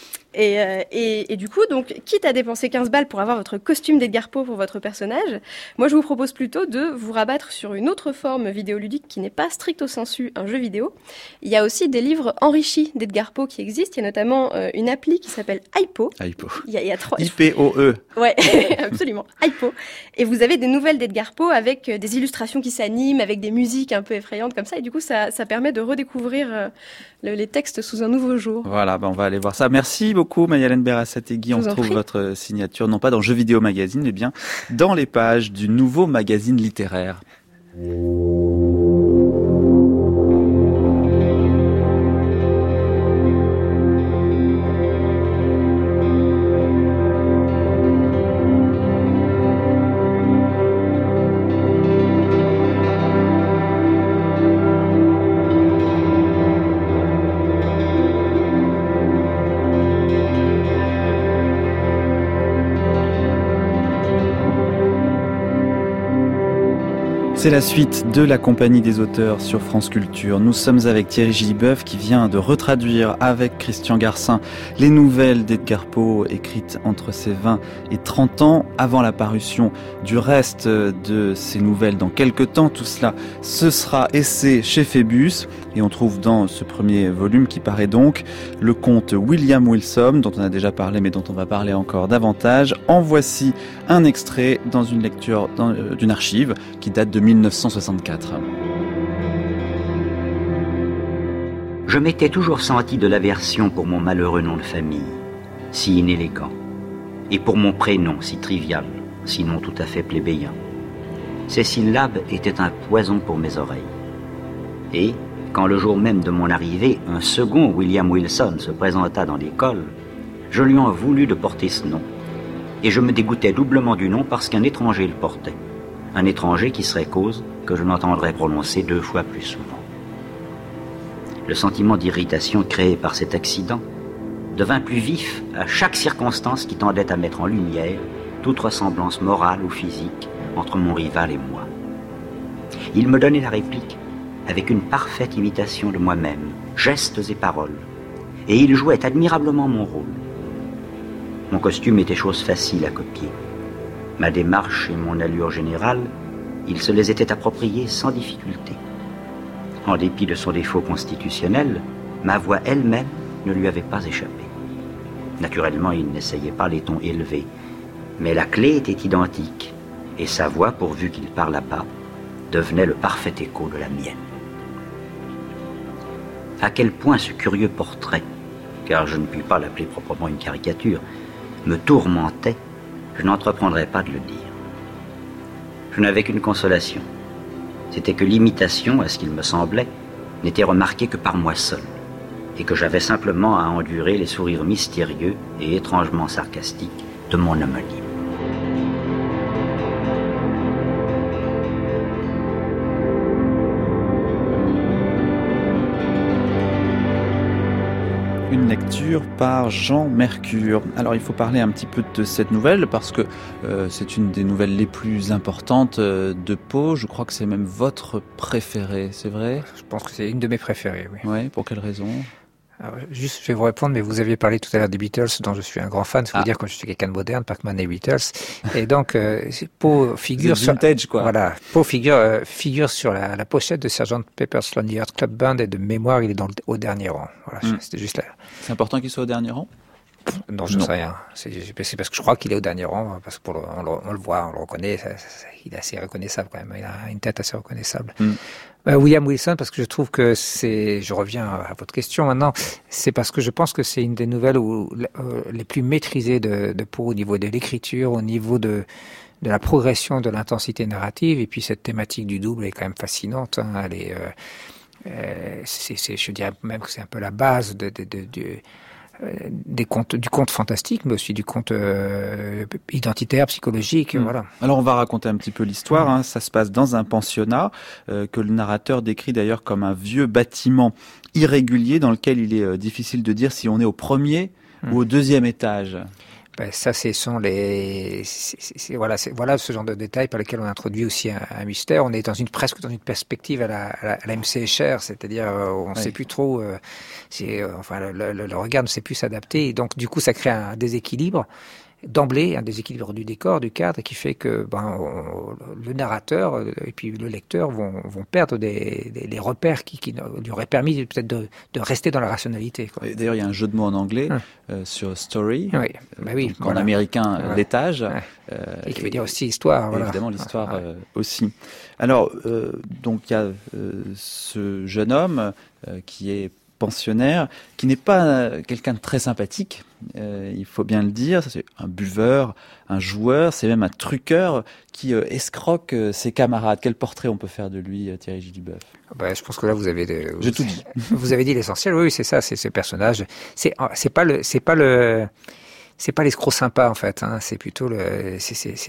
Et du coup, donc, quitte à dépenser 15 balles pour avoir votre costume d'Edgar Poe pour votre personnage, moi je vous propose plutôt de vous rabattre sur une autre forme vidéoludique qui n'est pas stricto sensu un jeu vidéo. Il y a aussi des livres enrichis d'Edgar Poe qui existent. Il y a notamment une appli qui s'appelle iPo. Il y a 3... IPOE. Ouais, absolument. iPo. Et vous avez des nouvelles d'Edgar Poe avec des illustrations qui s'animent, avec des musiques un peu effrayantes comme ça. Et du coup, ça permet de redécouvrir les textes sous un nouveau jour. Voilà, on va aller voir ça. Merci beaucoup Mayalène Berasategui. On retrouve votre signature, non pas dans Jeux Vidéo Magazine, mais bien dans les pages du nouveau magazine littéraire. C'est la suite de la compagnie des auteurs sur France Culture. Nous sommes avec Thierry Gilliboeuf qui vient de retraduire avec Christian Garcin les nouvelles d'Edgar Poe écrites entre ses 20 et 30 ans avant la parution du reste de ces nouvelles dans quelques temps. Tout cela, ce sera essai chez Phébus et on trouve dans ce premier volume qui paraît donc le conte William Wilson dont on a déjà parlé mais dont on va parler encore davantage. En voici un extrait dans une lecture d'une archive qui date de 1964. Je m'étais toujours senti de l'aversion pour mon malheureux nom de famille. si inélégant, et pour mon prénom si trivial, sinon tout à fait plébéien. Ces syllabes étaient un poison pour mes oreilles. Et, quand le jour même de mon arrivée, un second William Wilson se présenta dans l'école, je lui en voulus de porter ce nom. Et je me dégoûtais doublement du nom parce qu'un étranger le portait. Un étranger qui serait cause que je n'entendrais prononcer 2 fois plus souvent. Le sentiment d'irritation créé par cet accident devint plus vif à chaque circonstance qui tendait à mettre en lumière toute ressemblance morale ou physique entre mon rival et moi. Il me donnait la réplique avec une parfaite imitation de moi-même, gestes et paroles, et il jouait admirablement mon rôle. Mon costume était chose facile à copier. Ma démarche et mon allure générale, il se les était appropriés sans difficulté. En dépit de son défaut constitutionnel, ma voix elle-même ne lui avait pas échappé. Naturellement, il n'essayait pas les tons élevés, mais la clé était identique, et sa voix, pourvu qu'il parlât pas, devenait le parfait écho de la mienne. À quel point ce curieux portrait, car je ne puis pas l'appeler proprement une caricature, me tourmentait, je n'entreprendrai pas de le dire. Je n'avais qu'une consolation, c'était que l'imitation, à ce qu'il me semblait, n'était remarquée que par moi seul, et que j'avais simplement à endurer les sourires mystérieux et étrangement sarcastiques de mon homonyme. Une lecture par Jean Mercure. Alors il faut parler un petit peu de cette nouvelle parce que c'est une des nouvelles les plus importantes de Poe. Je crois que c'est même votre préférée, c'est vrai ? Je pense que c'est une de mes préférées, oui. Ouais, pour quelle raison ? Alors, juste, je vais vous répondre, mais vous aviez parlé tout à l'heure des Beatles, dont je suis un grand fan. Ça veut dire que je suis quelqu'un de moderne, Pac-Man et Beatles. Et donc, Poe figure sur vintage, quoi. Voilà, Poe figure sur la pochette de Sgt. Pepper's Lonely Hearts Club Band et de mémoire, il est au dernier rang. Voilà, c'était juste là. C'est important qu'il soit au dernier rang ? Non, je ne sais rien. C'est parce que je crois qu'il est au dernier rang, parce que on le voit, on le reconnaît. Il est assez reconnaissable quand même. Il a une tête assez reconnaissable. William Wilson, parce que je trouve que je reviens à votre question maintenant, c'est parce que je pense que c'est une des nouvelles les plus maîtrisées de Poe au niveau de l'écriture, au niveau de la progression de l'intensité narrative, et puis cette thématique du double est quand même fascinante. Hein. Elle est, je dirais même que c'est un peu la base du conte fantastique, mais aussi du conte identitaire, psychologique, voilà. Alors on va raconter un petit peu l'histoire. Hein. Ça se passe dans un pensionnat que le narrateur décrit d'ailleurs comme un vieux bâtiment irrégulier dans lequel il est difficile de dire si on est au premier ou au deuxième étage. Ben, ça, voilà ce genre de détails par lesquels on introduit aussi un mystère. On est presque dans une perspective à la MC Escher, c'est-à-dire on ne sait plus trop, le regard ne sait plus s'adapter, et donc du coup ça crée un déséquilibre d'emblée, un déséquilibre du décor, du cadre, qui fait que le narrateur et puis le lecteur vont perdre les repères qui lui auraient permis peut-être de rester dans la rationalité, quoi. D'ailleurs, il y a un jeu de mots en anglais sur story, oui. En américain, l'étage. Et qui veut dire aussi histoire. Voilà. Évidemment, l'histoire aussi. Alors, donc il y a ce jeune homme qui est pensionnaire, qui n'est pas quelqu'un de très sympathique, il faut bien le dire. C'est un buveur, un joueur, c'est même un truqueur qui escroque ses camarades. Quel portrait on peut faire de lui, Thierry Gilduboeuf ? Je pense que là vous avez j'ai tout dit. Vous avez dit l'essentiel. Oui, c'est ça, c'est ce personnage. C'est pas l'escroc sympa en fait, hein. C'est plutôt le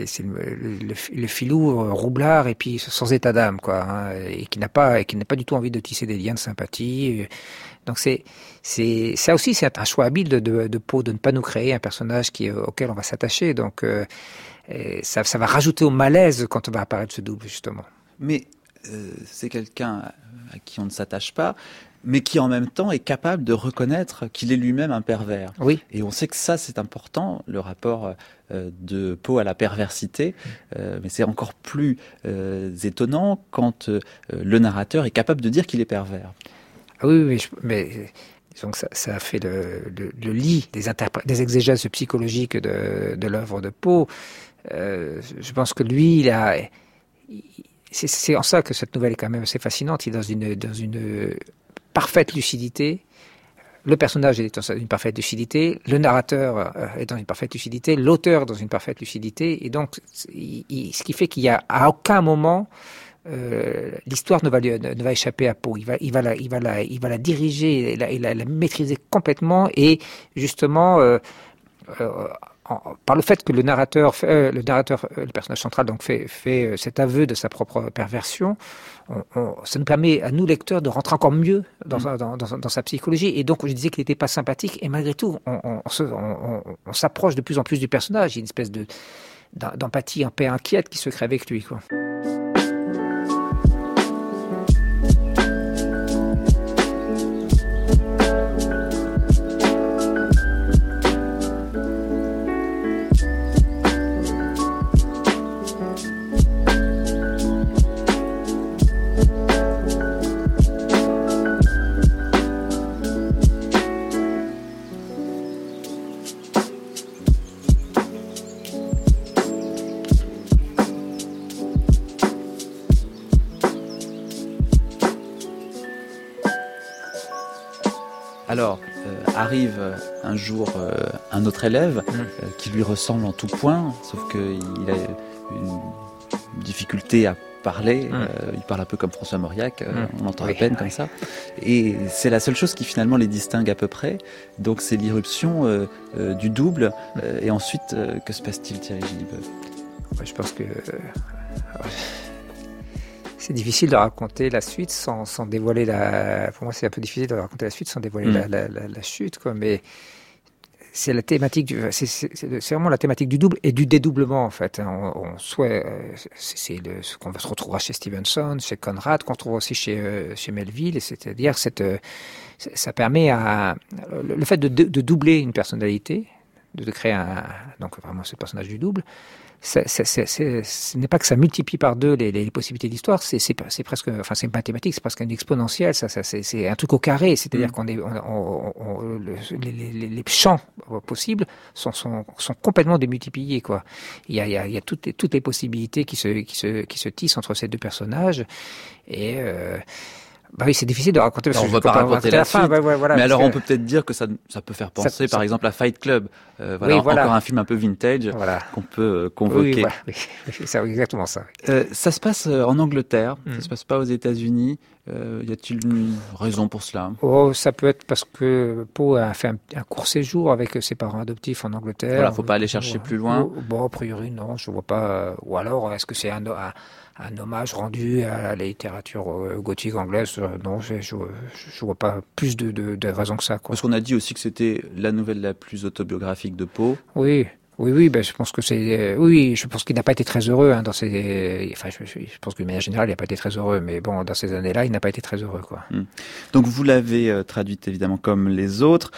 filou roublard et puis sans état d'âme, quoi, hein, et qui n'a pas du tout envie de tisser des liens de sympathie. Donc ça aussi c'est un choix habile de Poe de ne pas nous créer un personnage auquel on va s'attacher. Donc ça va rajouter au malaise quand on va apparaître ce double, justement. Mais c'est quelqu'un à qui on ne s'attache pas, mais qui en même temps est capable de reconnaître qu'il est lui-même un pervers. Oui. Et on sait que ça, c'est important, le rapport de Poe à la perversité, mais c'est encore plus étonnant quand le narrateur est capable de dire qu'il est pervers. Ah oui, mais donc ça fait le lit des exégèses psychologiques de l'œuvre de Poe. Je pense que lui, c'est en ça que cette nouvelle est quand même assez fascinante. Il est dans une parfaite lucidité, le personnage est dans une parfaite lucidité, le narrateur est dans une parfaite lucidité, l'auteur dans une parfaite lucidité, et donc ce qui fait qu'il y a à aucun moment l'histoire ne va échapper à Poe. Il va la diriger et la maîtriser complètement, et justement par le fait que le personnage central donc fait cet aveu de sa propre perversion, ça nous permet à nous lecteurs de rentrer encore mieux dans sa psychologie. Et donc je disais qu'il n'était pas sympathique, et malgré tout on s'approche de plus en plus du personnage. Il y a une espèce d'empathie un peu inquiète qui se crée avec lui, quoi. Alors, arrive un jour un autre élève qui lui ressemble en tout point, sauf qu'il a une difficulté à parler. Il parle un peu comme François Mauriac, on l'entend à peine comme ça. Et c'est la seule chose qui finalement les distingue à peu près. Donc c'est l'irruption du double. Et ensuite, que se passe-t-il, Thierry Gilibeuve ? Je pense que... c'est difficile de raconter la suite sans dévoiler Pour moi, c'est un peu difficile de raconter la suite sans dévoiler la chute, quoi. Mais c'est la thématique c'est vraiment la thématique du double et du dédoublement, en fait. C'est ce qu'on se retrouvera chez Stevenson, chez Conrad, qu'on trouve aussi chez Melville. Et c'est-à-dire ça permet le fait de doubler une personnalité, de créer donc vraiment ce personnage du double. Ce n'est pas que ça multiplie par deux les possibilités d'histoire, c'est presque, enfin c'est mathématique, c'est presque une exponentielle, c'est un truc au carré, c'est-à-dire les champs possibles sont complètement démultipliés, quoi. Il y a toutes les possibilités qui se tissent entre ces deux personnages, et bah oui, c'est difficile de raconter. Alors, on ne va pas raconter la fin. Voilà, mais alors, on peut peut-être dire que ça peut faire penser, par exemple, à Fight Club. Encore un film un peu vintage qu'on peut convoquer. Oui, c'est exactement ça. Ça se passe en Angleterre, ça se passe pas aux États-Unis. Y a-t-il une raison pour cela ? Ça peut être parce que Poe a fait un court séjour avec ses parents adoptifs en Angleterre. Voilà, faut pas aller chercher plus loin. Bon, a priori, non, je vois pas. Ou alors, est-ce que c'est un hommage rendu à la littérature gothique anglaise? Non, je vois pas plus de raisons que ça, quoi. Parce qu'on a dit aussi que c'était la nouvelle la plus autobiographique de Poe. Oui, je pense que je pense qu'il n'a pas été très heureux dans ces. Enfin, je pense que de manière générale, il n'a pas été très heureux, mais bon, dans ces années-là, il n'a pas été très heureux, quoi. Donc, vous l'avez traduite évidemment comme les autres.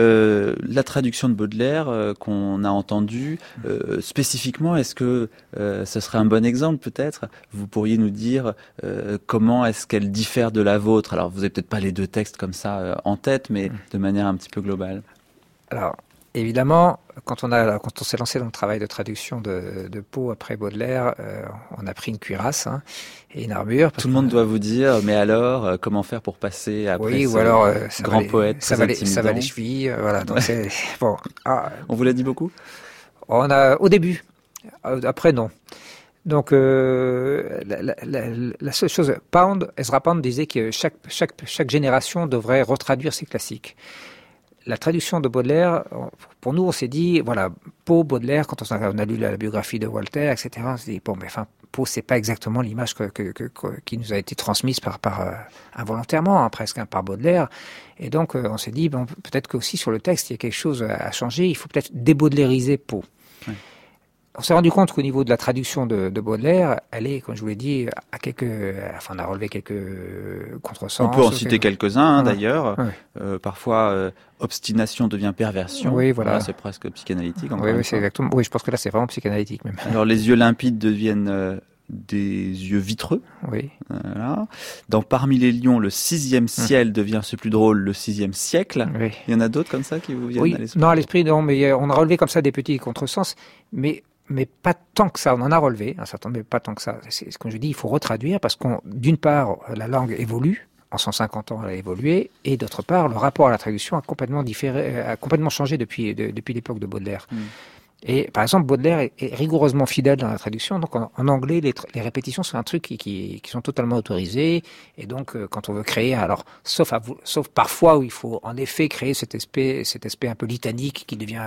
La traduction de Baudelaire qu'on a entendue, spécifiquement, est-ce que ce serait un bon exemple, peut-être ? Vous pourriez nous dire comment est-ce qu'elle diffère de la vôtre ? Alors, vous n'avez peut-être pas les deux textes comme ça en tête, mais de manière un petit peu globale. Alors, évidemment, quand on s'est lancé dans le travail de traduction de Poe après Baudelaire, on a pris une cuirasse et une armure. Tout le monde doit vous dire, mais alors, comment faire pour passer après grand poète, ça va les chevilles, voilà. Donc c'est bon. On vous l'a dit beaucoup ? On a au début, après non. Donc la seule chose, Ezra Pound disait que chaque génération devrait retraduire ses classiques. La traduction de Baudelaire, pour nous, on s'est dit, voilà, Poe, Baudelaire, quand on a lu la biographie de Walter, etc., on s'est dit, bon, mais enfin, Poe, c'est pas exactement l'image qui nous a été transmise involontairement, presque, par Baudelaire. Et donc, on s'est dit, bon, peut-être qu'aussi sur le texte, il y a quelque chose à changer, il faut peut-être débaudelairiser Poe. Oui. On s'est rendu compte qu'au niveau de la traduction de Baudelaire, elle est, comme je vous l'ai dit, on a relevé quelques contresens. On peut en citer quelques-uns, d'ailleurs. Oui. Parfois, obstination devient perversion. Oui, voilà. C'est presque psychanalytique. Oui, c'est exactement. Oui, je pense que là, c'est vraiment psychanalytique, même. Alors, les yeux limpides deviennent des yeux vitreux. Oui. Voilà. Dans Parmi les lions, le 6e ciel devient ce plus drôle, le 6e siècle. Oui. Il y en a d'autres comme ça qui vous viennent à l'esprit ? Non, à l'esprit, non, mais on a relevé comme ça des petits contresens, mais pas tant que ça. On en a relevé un certain nombre, mais pas tant que ça. C'est ce que je dis, il faut retraduire parce d'une part, la langue évolue. en 150 ans, elle a évolué, et d'autre part, le rapport à la traduction a complètement changé depuis l'époque de Baudelaire. Et par exemple, Baudelaire est rigoureusement fidèle dans la traduction. Donc en anglais, les répétitions sont un truc qui sont totalement autorisées. Et donc quand on veut créer, alors sauf parfois où il faut en effet créer cet aspect un peu litanique qui devient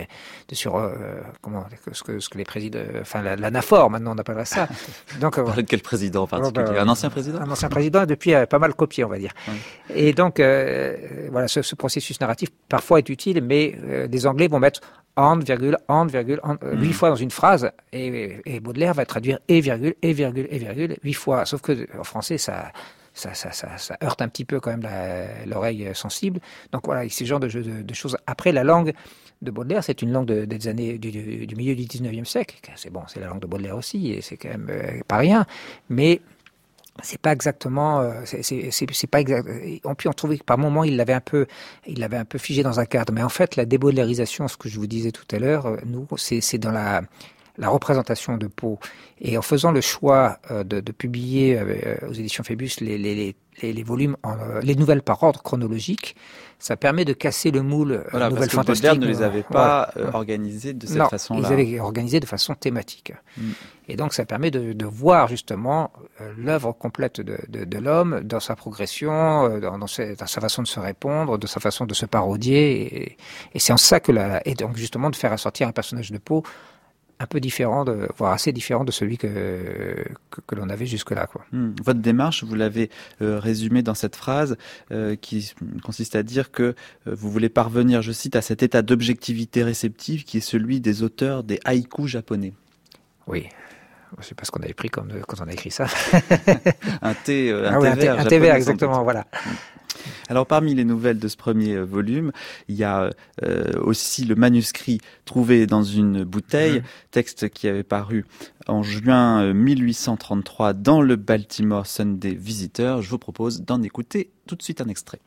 ce que les présidents, enfin l'anaphore maintenant on appelle ça. Donc de quel président en particulier? Un ancien président? Un ancien président, depuis pas mal copié, on va dire. Oui. Et donc voilà, ce processus narratif parfois est utile, mais les Anglais vont mettre and, 8 fois dans une phrase, et Baudelaire va traduire et virgule, 8 fois. Sauf que en français, ça heurte un petit peu quand même l'oreille sensible. Donc voilà, c'est ce genre de choses. Après, la langue de Baudelaire, c'est une langue des années du milieu du 19e siècle. C'est la langue de Baudelaire aussi, et c'est quand même pas rien. Mais c'est pas exactement, c'est pas exact. On peut en trouver que par moments il l'avait un peu figé dans un cadre. Mais en fait, la débaudelarisation, ce que je vous disais tout à l'heure, nous, c'est dans la représentation de Poe. Et en faisant le choix de publier aux éditions Phébus les volumes, les nouvelles par ordre chronologique, ça permet de casser le moule nouvelle fantastique. Baudelaire ne les avait pas organisés de cette façon-là. Non, ils avaient organisé de façon thématique. Et donc ça permet de voir justement l'œuvre complète de l'homme dans sa progression, dans sa façon de se répondre, de sa façon de se parodier. Et c'est en ça et donc justement de faire ressortir un personnage de Poe un peu différent, voire assez différent de celui que l'on avait jusque-là, quoi. Votre démarche, vous l'avez résumée dans cette phrase qui consiste à dire que vous voulez parvenir, je cite, à cet état d'objectivité réceptive qui est celui des auteurs des haïkus japonais. Oui. Je sais pas ce qu'on avait pris quand on a écrit ça. un thé vert. Un thé vert, exactement, voilà. Alors parmi les nouvelles de ce premier volume, il y a aussi le manuscrit trouvé dans une bouteille, texte qui avait paru en juin 1833 dans le Baltimore Sunday Visitor. Je vous propose d'en écouter tout de suite un extrait.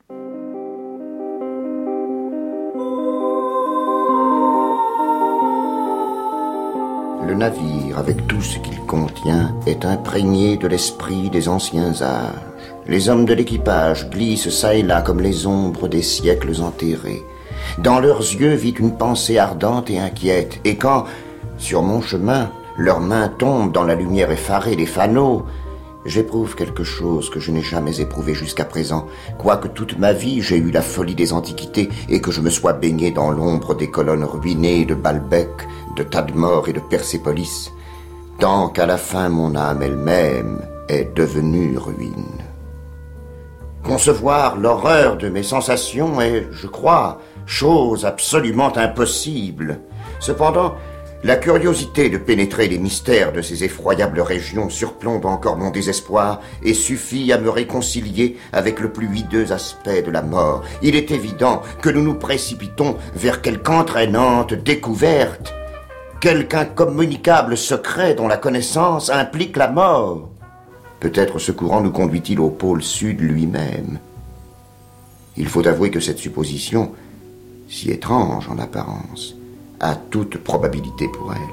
Le navire, avec tout ce qu'il contient, est imprégné de l'esprit des anciens âges. Les hommes de l'équipage glissent çà et là comme les ombres des siècles enterrés. Dans leurs yeux vit une pensée ardente et inquiète. Et quand, sur mon chemin, leurs mains tombent dans la lumière effarée des fanaux, j'éprouve quelque chose que je n'ai jamais éprouvé jusqu'à présent, quoique toute ma vie j'ai eu la folie des antiquités et que je me sois baigné dans l'ombre des colonnes ruinées de Balbec, de Tadmor et de Persépolis, tant qu'à la fin mon âme elle-même est devenue ruine. Concevoir l'horreur de mes sensations est, je crois, chose absolument impossible. Cependant, la curiosité de pénétrer les mystères de ces effroyables régions surplombe encore mon désespoir et suffit à me réconcilier avec le plus hideux aspect de la mort. Il est évident que nous nous précipitons vers quelque entraînante découverte, quelque incommunicable secret dont la connaissance implique la mort. Peut-être ce courant nous conduit-il au pôle sud lui-même. Il faut avouer que cette supposition, si étrange en apparence, a toute probabilité pour elle.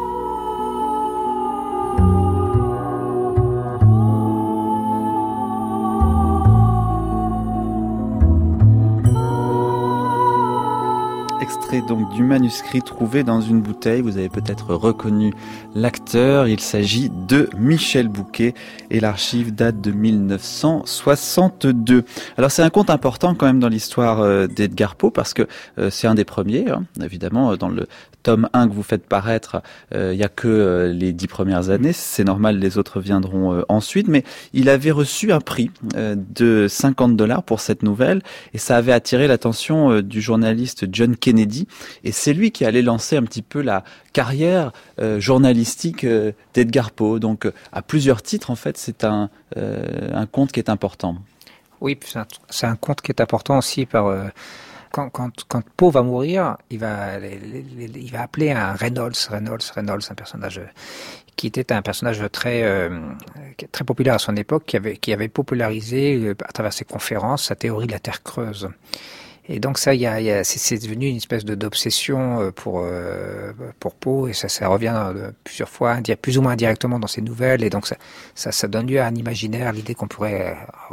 Extrait donc du manuscrit trouvé dans une bouteille. Vous avez peut-être reconnu l'acteur. Il s'agit de Michel Bouquet et l'archive date de 1962. Alors c'est un conte important quand même dans l'histoire d'Edgar Poe parce que c'est un des premiers, évidemment, dans le tome 1 que vous faites paraître, il n'y a que les 10 premières années, c'est normal, les autres viendront ensuite, mais il avait reçu un prix de $50 pour cette nouvelle, et ça avait attiré l'attention du journaliste John Kennedy, et c'est lui qui allait lancer un petit peu la carrière journalistique d'Edgar Poe. Donc à plusieurs titres, en fait, c'est un conte qui est important. Oui, c'est un conte qui est important aussi par... Quand Poe va mourir, il va appeler un Reynolds, un personnage qui était un personnage très populaire à son époque, qui avait popularisé à travers ses conférences sa théorie de la Terre creuse. Et donc ça, c'est devenu une espèce d'obsession pour Poe, et ça revient plusieurs fois, plus ou moins indirectement dans ses nouvelles, et donc ça donne lieu à un imaginaire, l'idée qu'on pourrait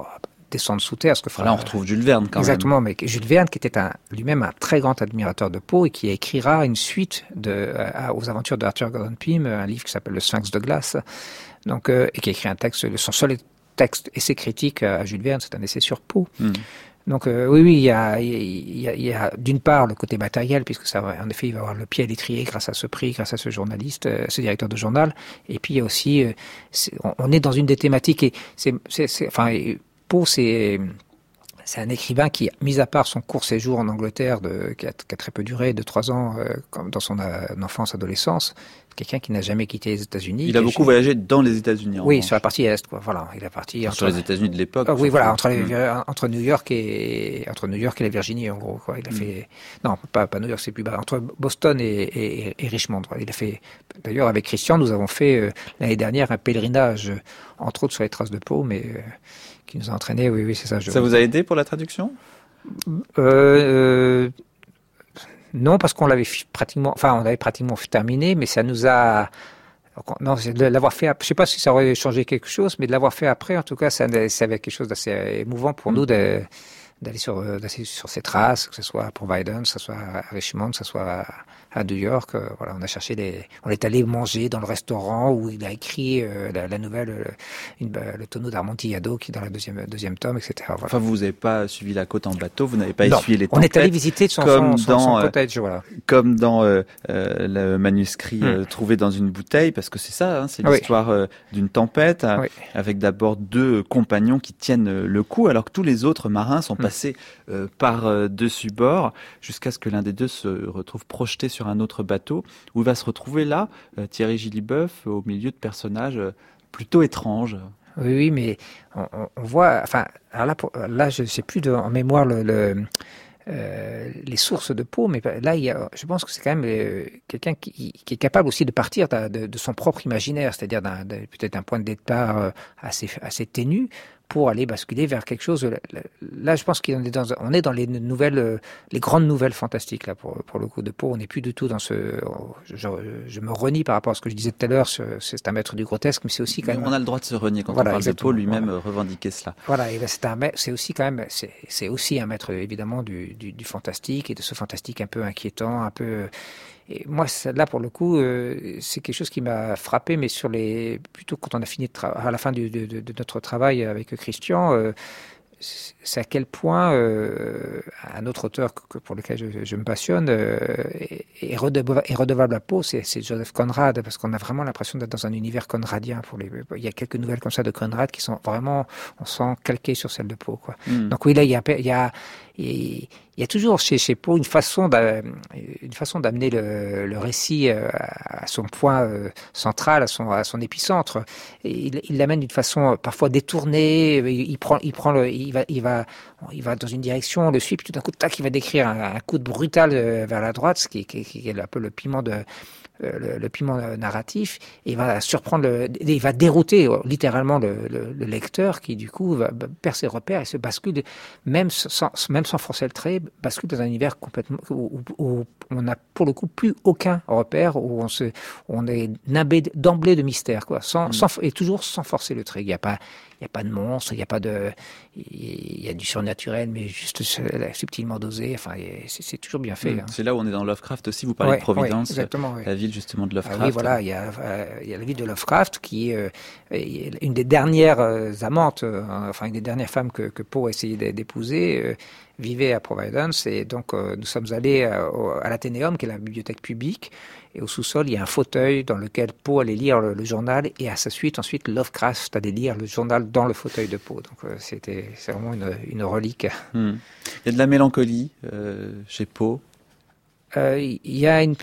descendre sous terre. Là, on retrouve Jules Verne quand exactement, même. Mais Jules Verne qui était lui-même un très grand admirateur de Poe et qui écrira une suite aux aventures d'Arthur Gordon Pym, un livre qui s'appelle Le Sphinx de glace. Donc, et qui a écrit un texte, son seul texte essai critique à Jules Verne, c'est un essai sur Poe. Donc oui, il y a d'une part le côté matériel, puisque ça, en effet, il va avoir le pied à l'étrier grâce à ce prix, grâce à ce journaliste, ce directeur de journal. Et puis il y a aussi, on est dans une des thématiques et Poe, c'est un écrivain qui, mis à part son court séjour en Angleterre qui a très peu duré, de 3 ans, dans son enfance, adolescence, quelqu'un qui n'a jamais quitté les États-Unis. Il a beaucoup voyagé dans les États-Unis. Oui, sur la partie est, quoi. Voilà, il est parti sur les États-Unis de l'époque. Oui, voilà, entre New York et la Virginie, en gros, quoi. Il a fait, non, pas New York, c'est plus bas, entre Boston et Richmond. Quoi. Il a fait, d'ailleurs, avec Christian, nous avons fait l'année dernière un pèlerinage, entre autres sur les traces de Poe, mais qui nous a entraînés. Oui, c'est ça. Ça vous a aidé pour la traduction? Non, parce qu'on l'avait pratiquement terminé, mais ça nous a... Non, de l'avoir fait, je sais pas si ça aurait changé quelque chose, mais de l'avoir fait après, en tout cas, ça avait quelque chose d'assez émouvant pour nous d'aller sur ces traces, que ce soit à Providence, que ce soit à Richmond, que ce soit à New York. Voilà, on est allé manger dans le restaurant où il a écrit la nouvelle, le tonneau d'Amontillado qui est dans la deuxième tome, etc. Voilà. Enfin, vous n'avez pas suivi la côte en bateau, vous n'avez pas essuyé les tempêtes. On est allé visiter son cottage, voilà. Comme dans le manuscrit trouvé dans une bouteille, parce que c'est ça, c'est l'histoire d'une tempête, avec d'abord 2 compagnons qui tiennent le coup, alors que tous les autres marins sont passés par-dessus bord, jusqu'à ce que l'un des 2 se retrouve projeté sur un autre bateau, où il va se retrouver là, Thierry Gilliboeuf, au milieu de personnages plutôt étranges. Oui, mais on voit... Enfin, alors là, je ne sais plus en mémoire les sources de Poe, mais là, je pense que c'est quand même quelqu'un qui est capable aussi de partir de son propre imaginaire, c'est-à-dire peut-être un point de départ assez ténu, pour aller basculer vers quelque chose. Là, je pense qu'on est dans les grandes nouvelles fantastiques, là, pour le coup de Poe. On n'est plus du tout dans je me renie par rapport à ce que je disais tout à l'heure, c'est un maître du grotesque, mais c'est aussi quand même... On a le droit de se renier quand on parle de Poe, lui-même revendiquait cela. Voilà, et c'est aussi quand même, c'est aussi un maître, évidemment, du fantastique, et de ce fantastique un peu inquiétant, un peu... Et moi, là, pour le coup, c'est quelque chose qui m'a frappé, mais plutôt quand on a fini à la fin de notre travail avec Christian, c'est à quel point un autre auteur pour lequel je me passionne est redevable à Poe, c'est Joseph Conrad, parce qu'on a vraiment l'impression d'être dans un univers conradien. Il y a quelques nouvelles comme ça de Conrad qui sont vraiment, on sent, calquées sur celles de Poe, quoi. Donc oui, là, il y a toujours chez Poe une façon d'amener le récit à son point central, à son épicentre. Et il l'amène d'une façon parfois détournée. Il va dans une direction, on le suit, puis tout d'un coup, tac, il va décrire un coup de brutal vers la droite, ce qui est un peu le piment le piment narratif, et il va il va dérouter littéralement le lecteur qui du coup va perdre ses repères et se bascule, même sans forcer le trait, bascule dans un univers complètement où on n'a pour le coup plus aucun repère, où on est nimbé d'emblée de mystère, quoi, et toujours sans forcer le trait. Il n'y a pas de monstre, il y a du surnaturel, mais juste subtilement dosé. Enfin, c'est toujours bien fait. C'est là où on est dans Lovecraft aussi. Vous parlez de Providence, la ville justement de Lovecraft. Oui, voilà, il y a la ville de Lovecraft qui est une des dernières amantes, une des dernières femmes que Poe a essayé d'épouser. Vivait à Providence, et donc nous sommes allés à l'Athénéum, qui est la bibliothèque publique, et au sous-sol il y a un fauteuil dans lequel Poe allait lire le journal, et à sa suite ensuite Lovecraft allait lire le journal dans le fauteuil de Poe. Donc c'est vraiment une relique. Il y a de la mélancolie chez Poe. Il y a une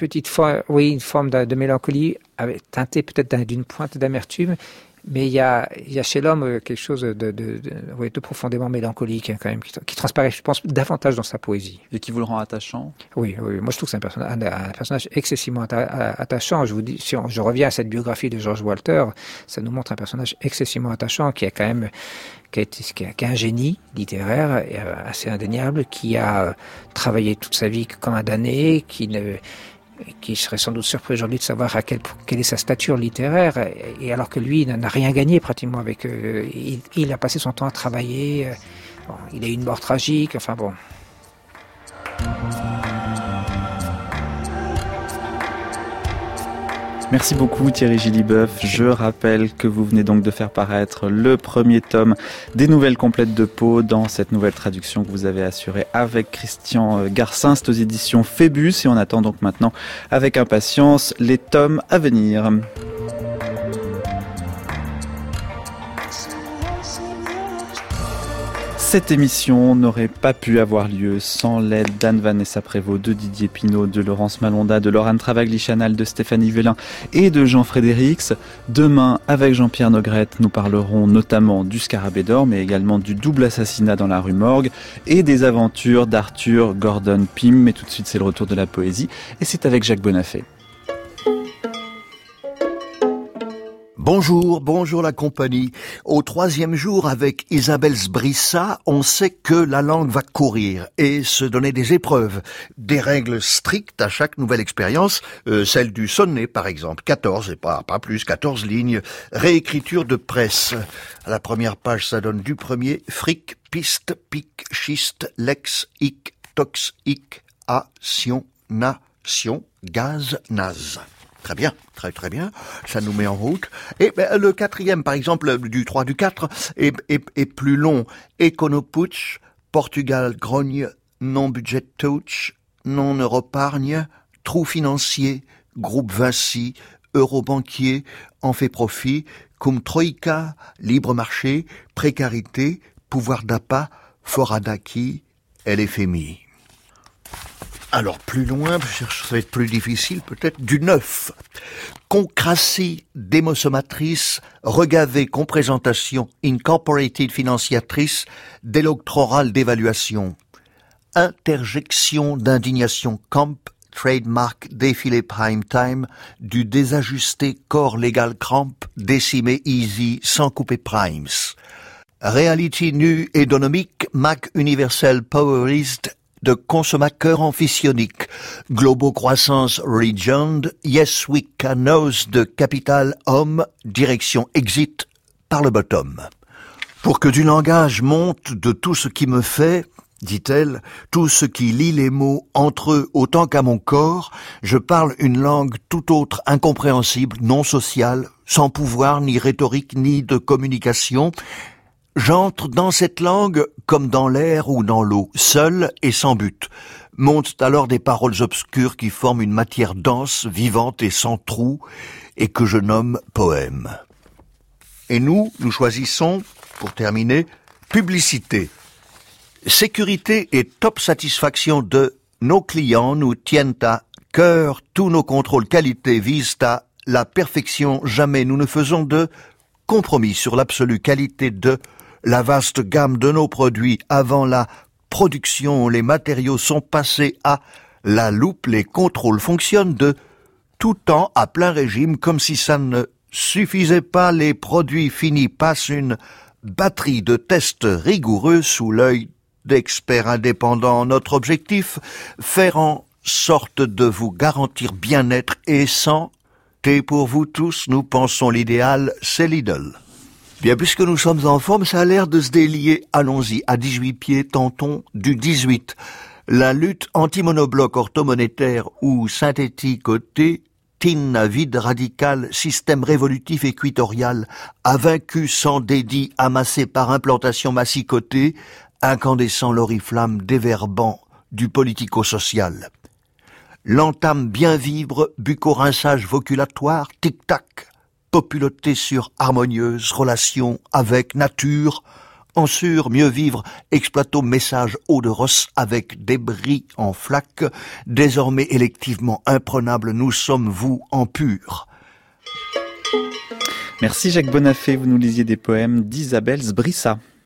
forme de mélancolie, teintée peut-être d'une pointe d'amertume. Mais il y a chez l'homme quelque chose de profondément mélancolique, hein, quand même, qui transparaît, je pense, davantage dans sa poésie. Et qui vous le rend attachant. Oui. Moi, je trouve que c'est un personnage excessivement attachant. Je vous dis, si je reviens à cette biographie de George Walter, ça nous montre un personnage excessivement attachant qui a quand même qui a un génie littéraire assez indéniable, qui a travaillé toute sa vie comme un damné, qui et qui serait sans doute surpris aujourd'hui de savoir quelle est sa stature littéraire, et alors que lui n'a rien gagné pratiquement avec... il a passé son temps à travailler, bon, il a eu une mort tragique, enfin bon... Merci beaucoup Thierry Gilliboeuf. Je rappelle que vous venez donc de faire paraître le premier tome des Nouvelles complètes de Poe dans cette nouvelle traduction que vous avez assurée avec Christian Garcin. C'est aux éditions Phébus et on attend donc maintenant avec impatience les tomes à venir. Cette émission n'aurait pas pu avoir lieu sans l'aide d'Anne-Vanessa Prévost, de Didier Pinault, de Laurence Malonda, de Laurent Travagli-Chanal, de Stéphanie Vélin et de Jean Frédérix. Demain, avec Jean-Pierre Nogrette, nous parlerons notamment du Scarabée d'Or, mais également du double assassinat dans la rue Morgue et des aventures d'Arthur Gordon Pym. Mais tout de suite, c'est le retour de la poésie et c'est avec Jacques Bonafé. Bonjour la compagnie. Au 3e jour avec Isabelle Sbrissa, on sait que la langue va courir et se donner des épreuves. Des règles strictes à chaque nouvelle expérience, celle du sonnet par exemple, 14 et pas plus, 14 lignes, réécriture de presse. À la première page, ça donne du premier, fric, piste, pic, schiste, lex, hic, tox, hic, ation, nation, gaz, naze. Très bien, très bien, ça nous met en route. Et le 4e, par exemple, du 3 du 4, est plus long. Econoputsch, Portugal grogne, non-budget touch, non-europargne, trou financier, groupe Vinci, eurobanquier, en fait profit, cum troïka, libre marché, précarité, pouvoir d'appât, foradaki, LFMI. Alors plus loin, ça va être plus difficile peut-être, du 9. Concratie démosommatrice, regavée comprésentation, incorporated financiatrice, d'électoral d'évaluation. Interjection d'indignation camp, trademark défilé prime time, du désajusté corps légal cramp, décimé easy sans couper primes. Reality nu hédonomique, Mac universel powerist, de consommateur amphisionique, globo-croissance rejoined, yes we can knows de capital homme, direction exit par le bottom. Pour que du langage monte de tout ce qui me fait, dit-elle, tout ce qui lie les mots entre eux autant qu'à mon corps, je parle une langue tout autre, incompréhensible, non sociale, sans pouvoir ni rhétorique ni de communication. J'entre dans cette langue comme dans l'air ou dans l'eau, seul et sans but. Montent alors des paroles obscures qui forment une matière dense, vivante et sans trou, et que je nomme poème. Et nous choisissons, pour terminer, publicité. Sécurité et top satisfaction de nos clients nous tiennent à cœur. Tous nos contrôles qualité visent à la perfection. Jamais nous ne faisons de compromis sur l'absolue qualité de la vaste gamme de nos produits. Avant la production, les matériaux sont passés à la loupe, les contrôles fonctionnent de tout temps à plein régime, comme si ça ne suffisait pas. Les produits finis passent une batterie de tests rigoureux sous l'œil d'experts indépendants. Notre objectif, faire en sorte de vous garantir bien-être et santé pour vous tous. Nous pensons l'idéal, c'est Lidl. Bien, puisque nous sommes en forme, ça a l'air de se délier. Allons-y, à 18 pieds, tentons du 18. La lutte anti-monobloc orthomonétaire ou synthétique ôté, TIN, vide radical, système révolutif équatorial, a vaincu sans dédit, amassé par implantation massicotée, incandescent l'oriflamme déverbant du politico-social. L'entame bien vibre, bucco-rinçage voculatoire, tic-tac, populoté sur harmonieuse relation avec nature, en sûr, mieux vivre, exploitons message eau de rosse avec débris en flaque, désormais électivement imprenable, nous sommes vous en pur. Merci Jacques Bonafé, vous nous lisiez des poèmes d'Isabelle Sbrissa.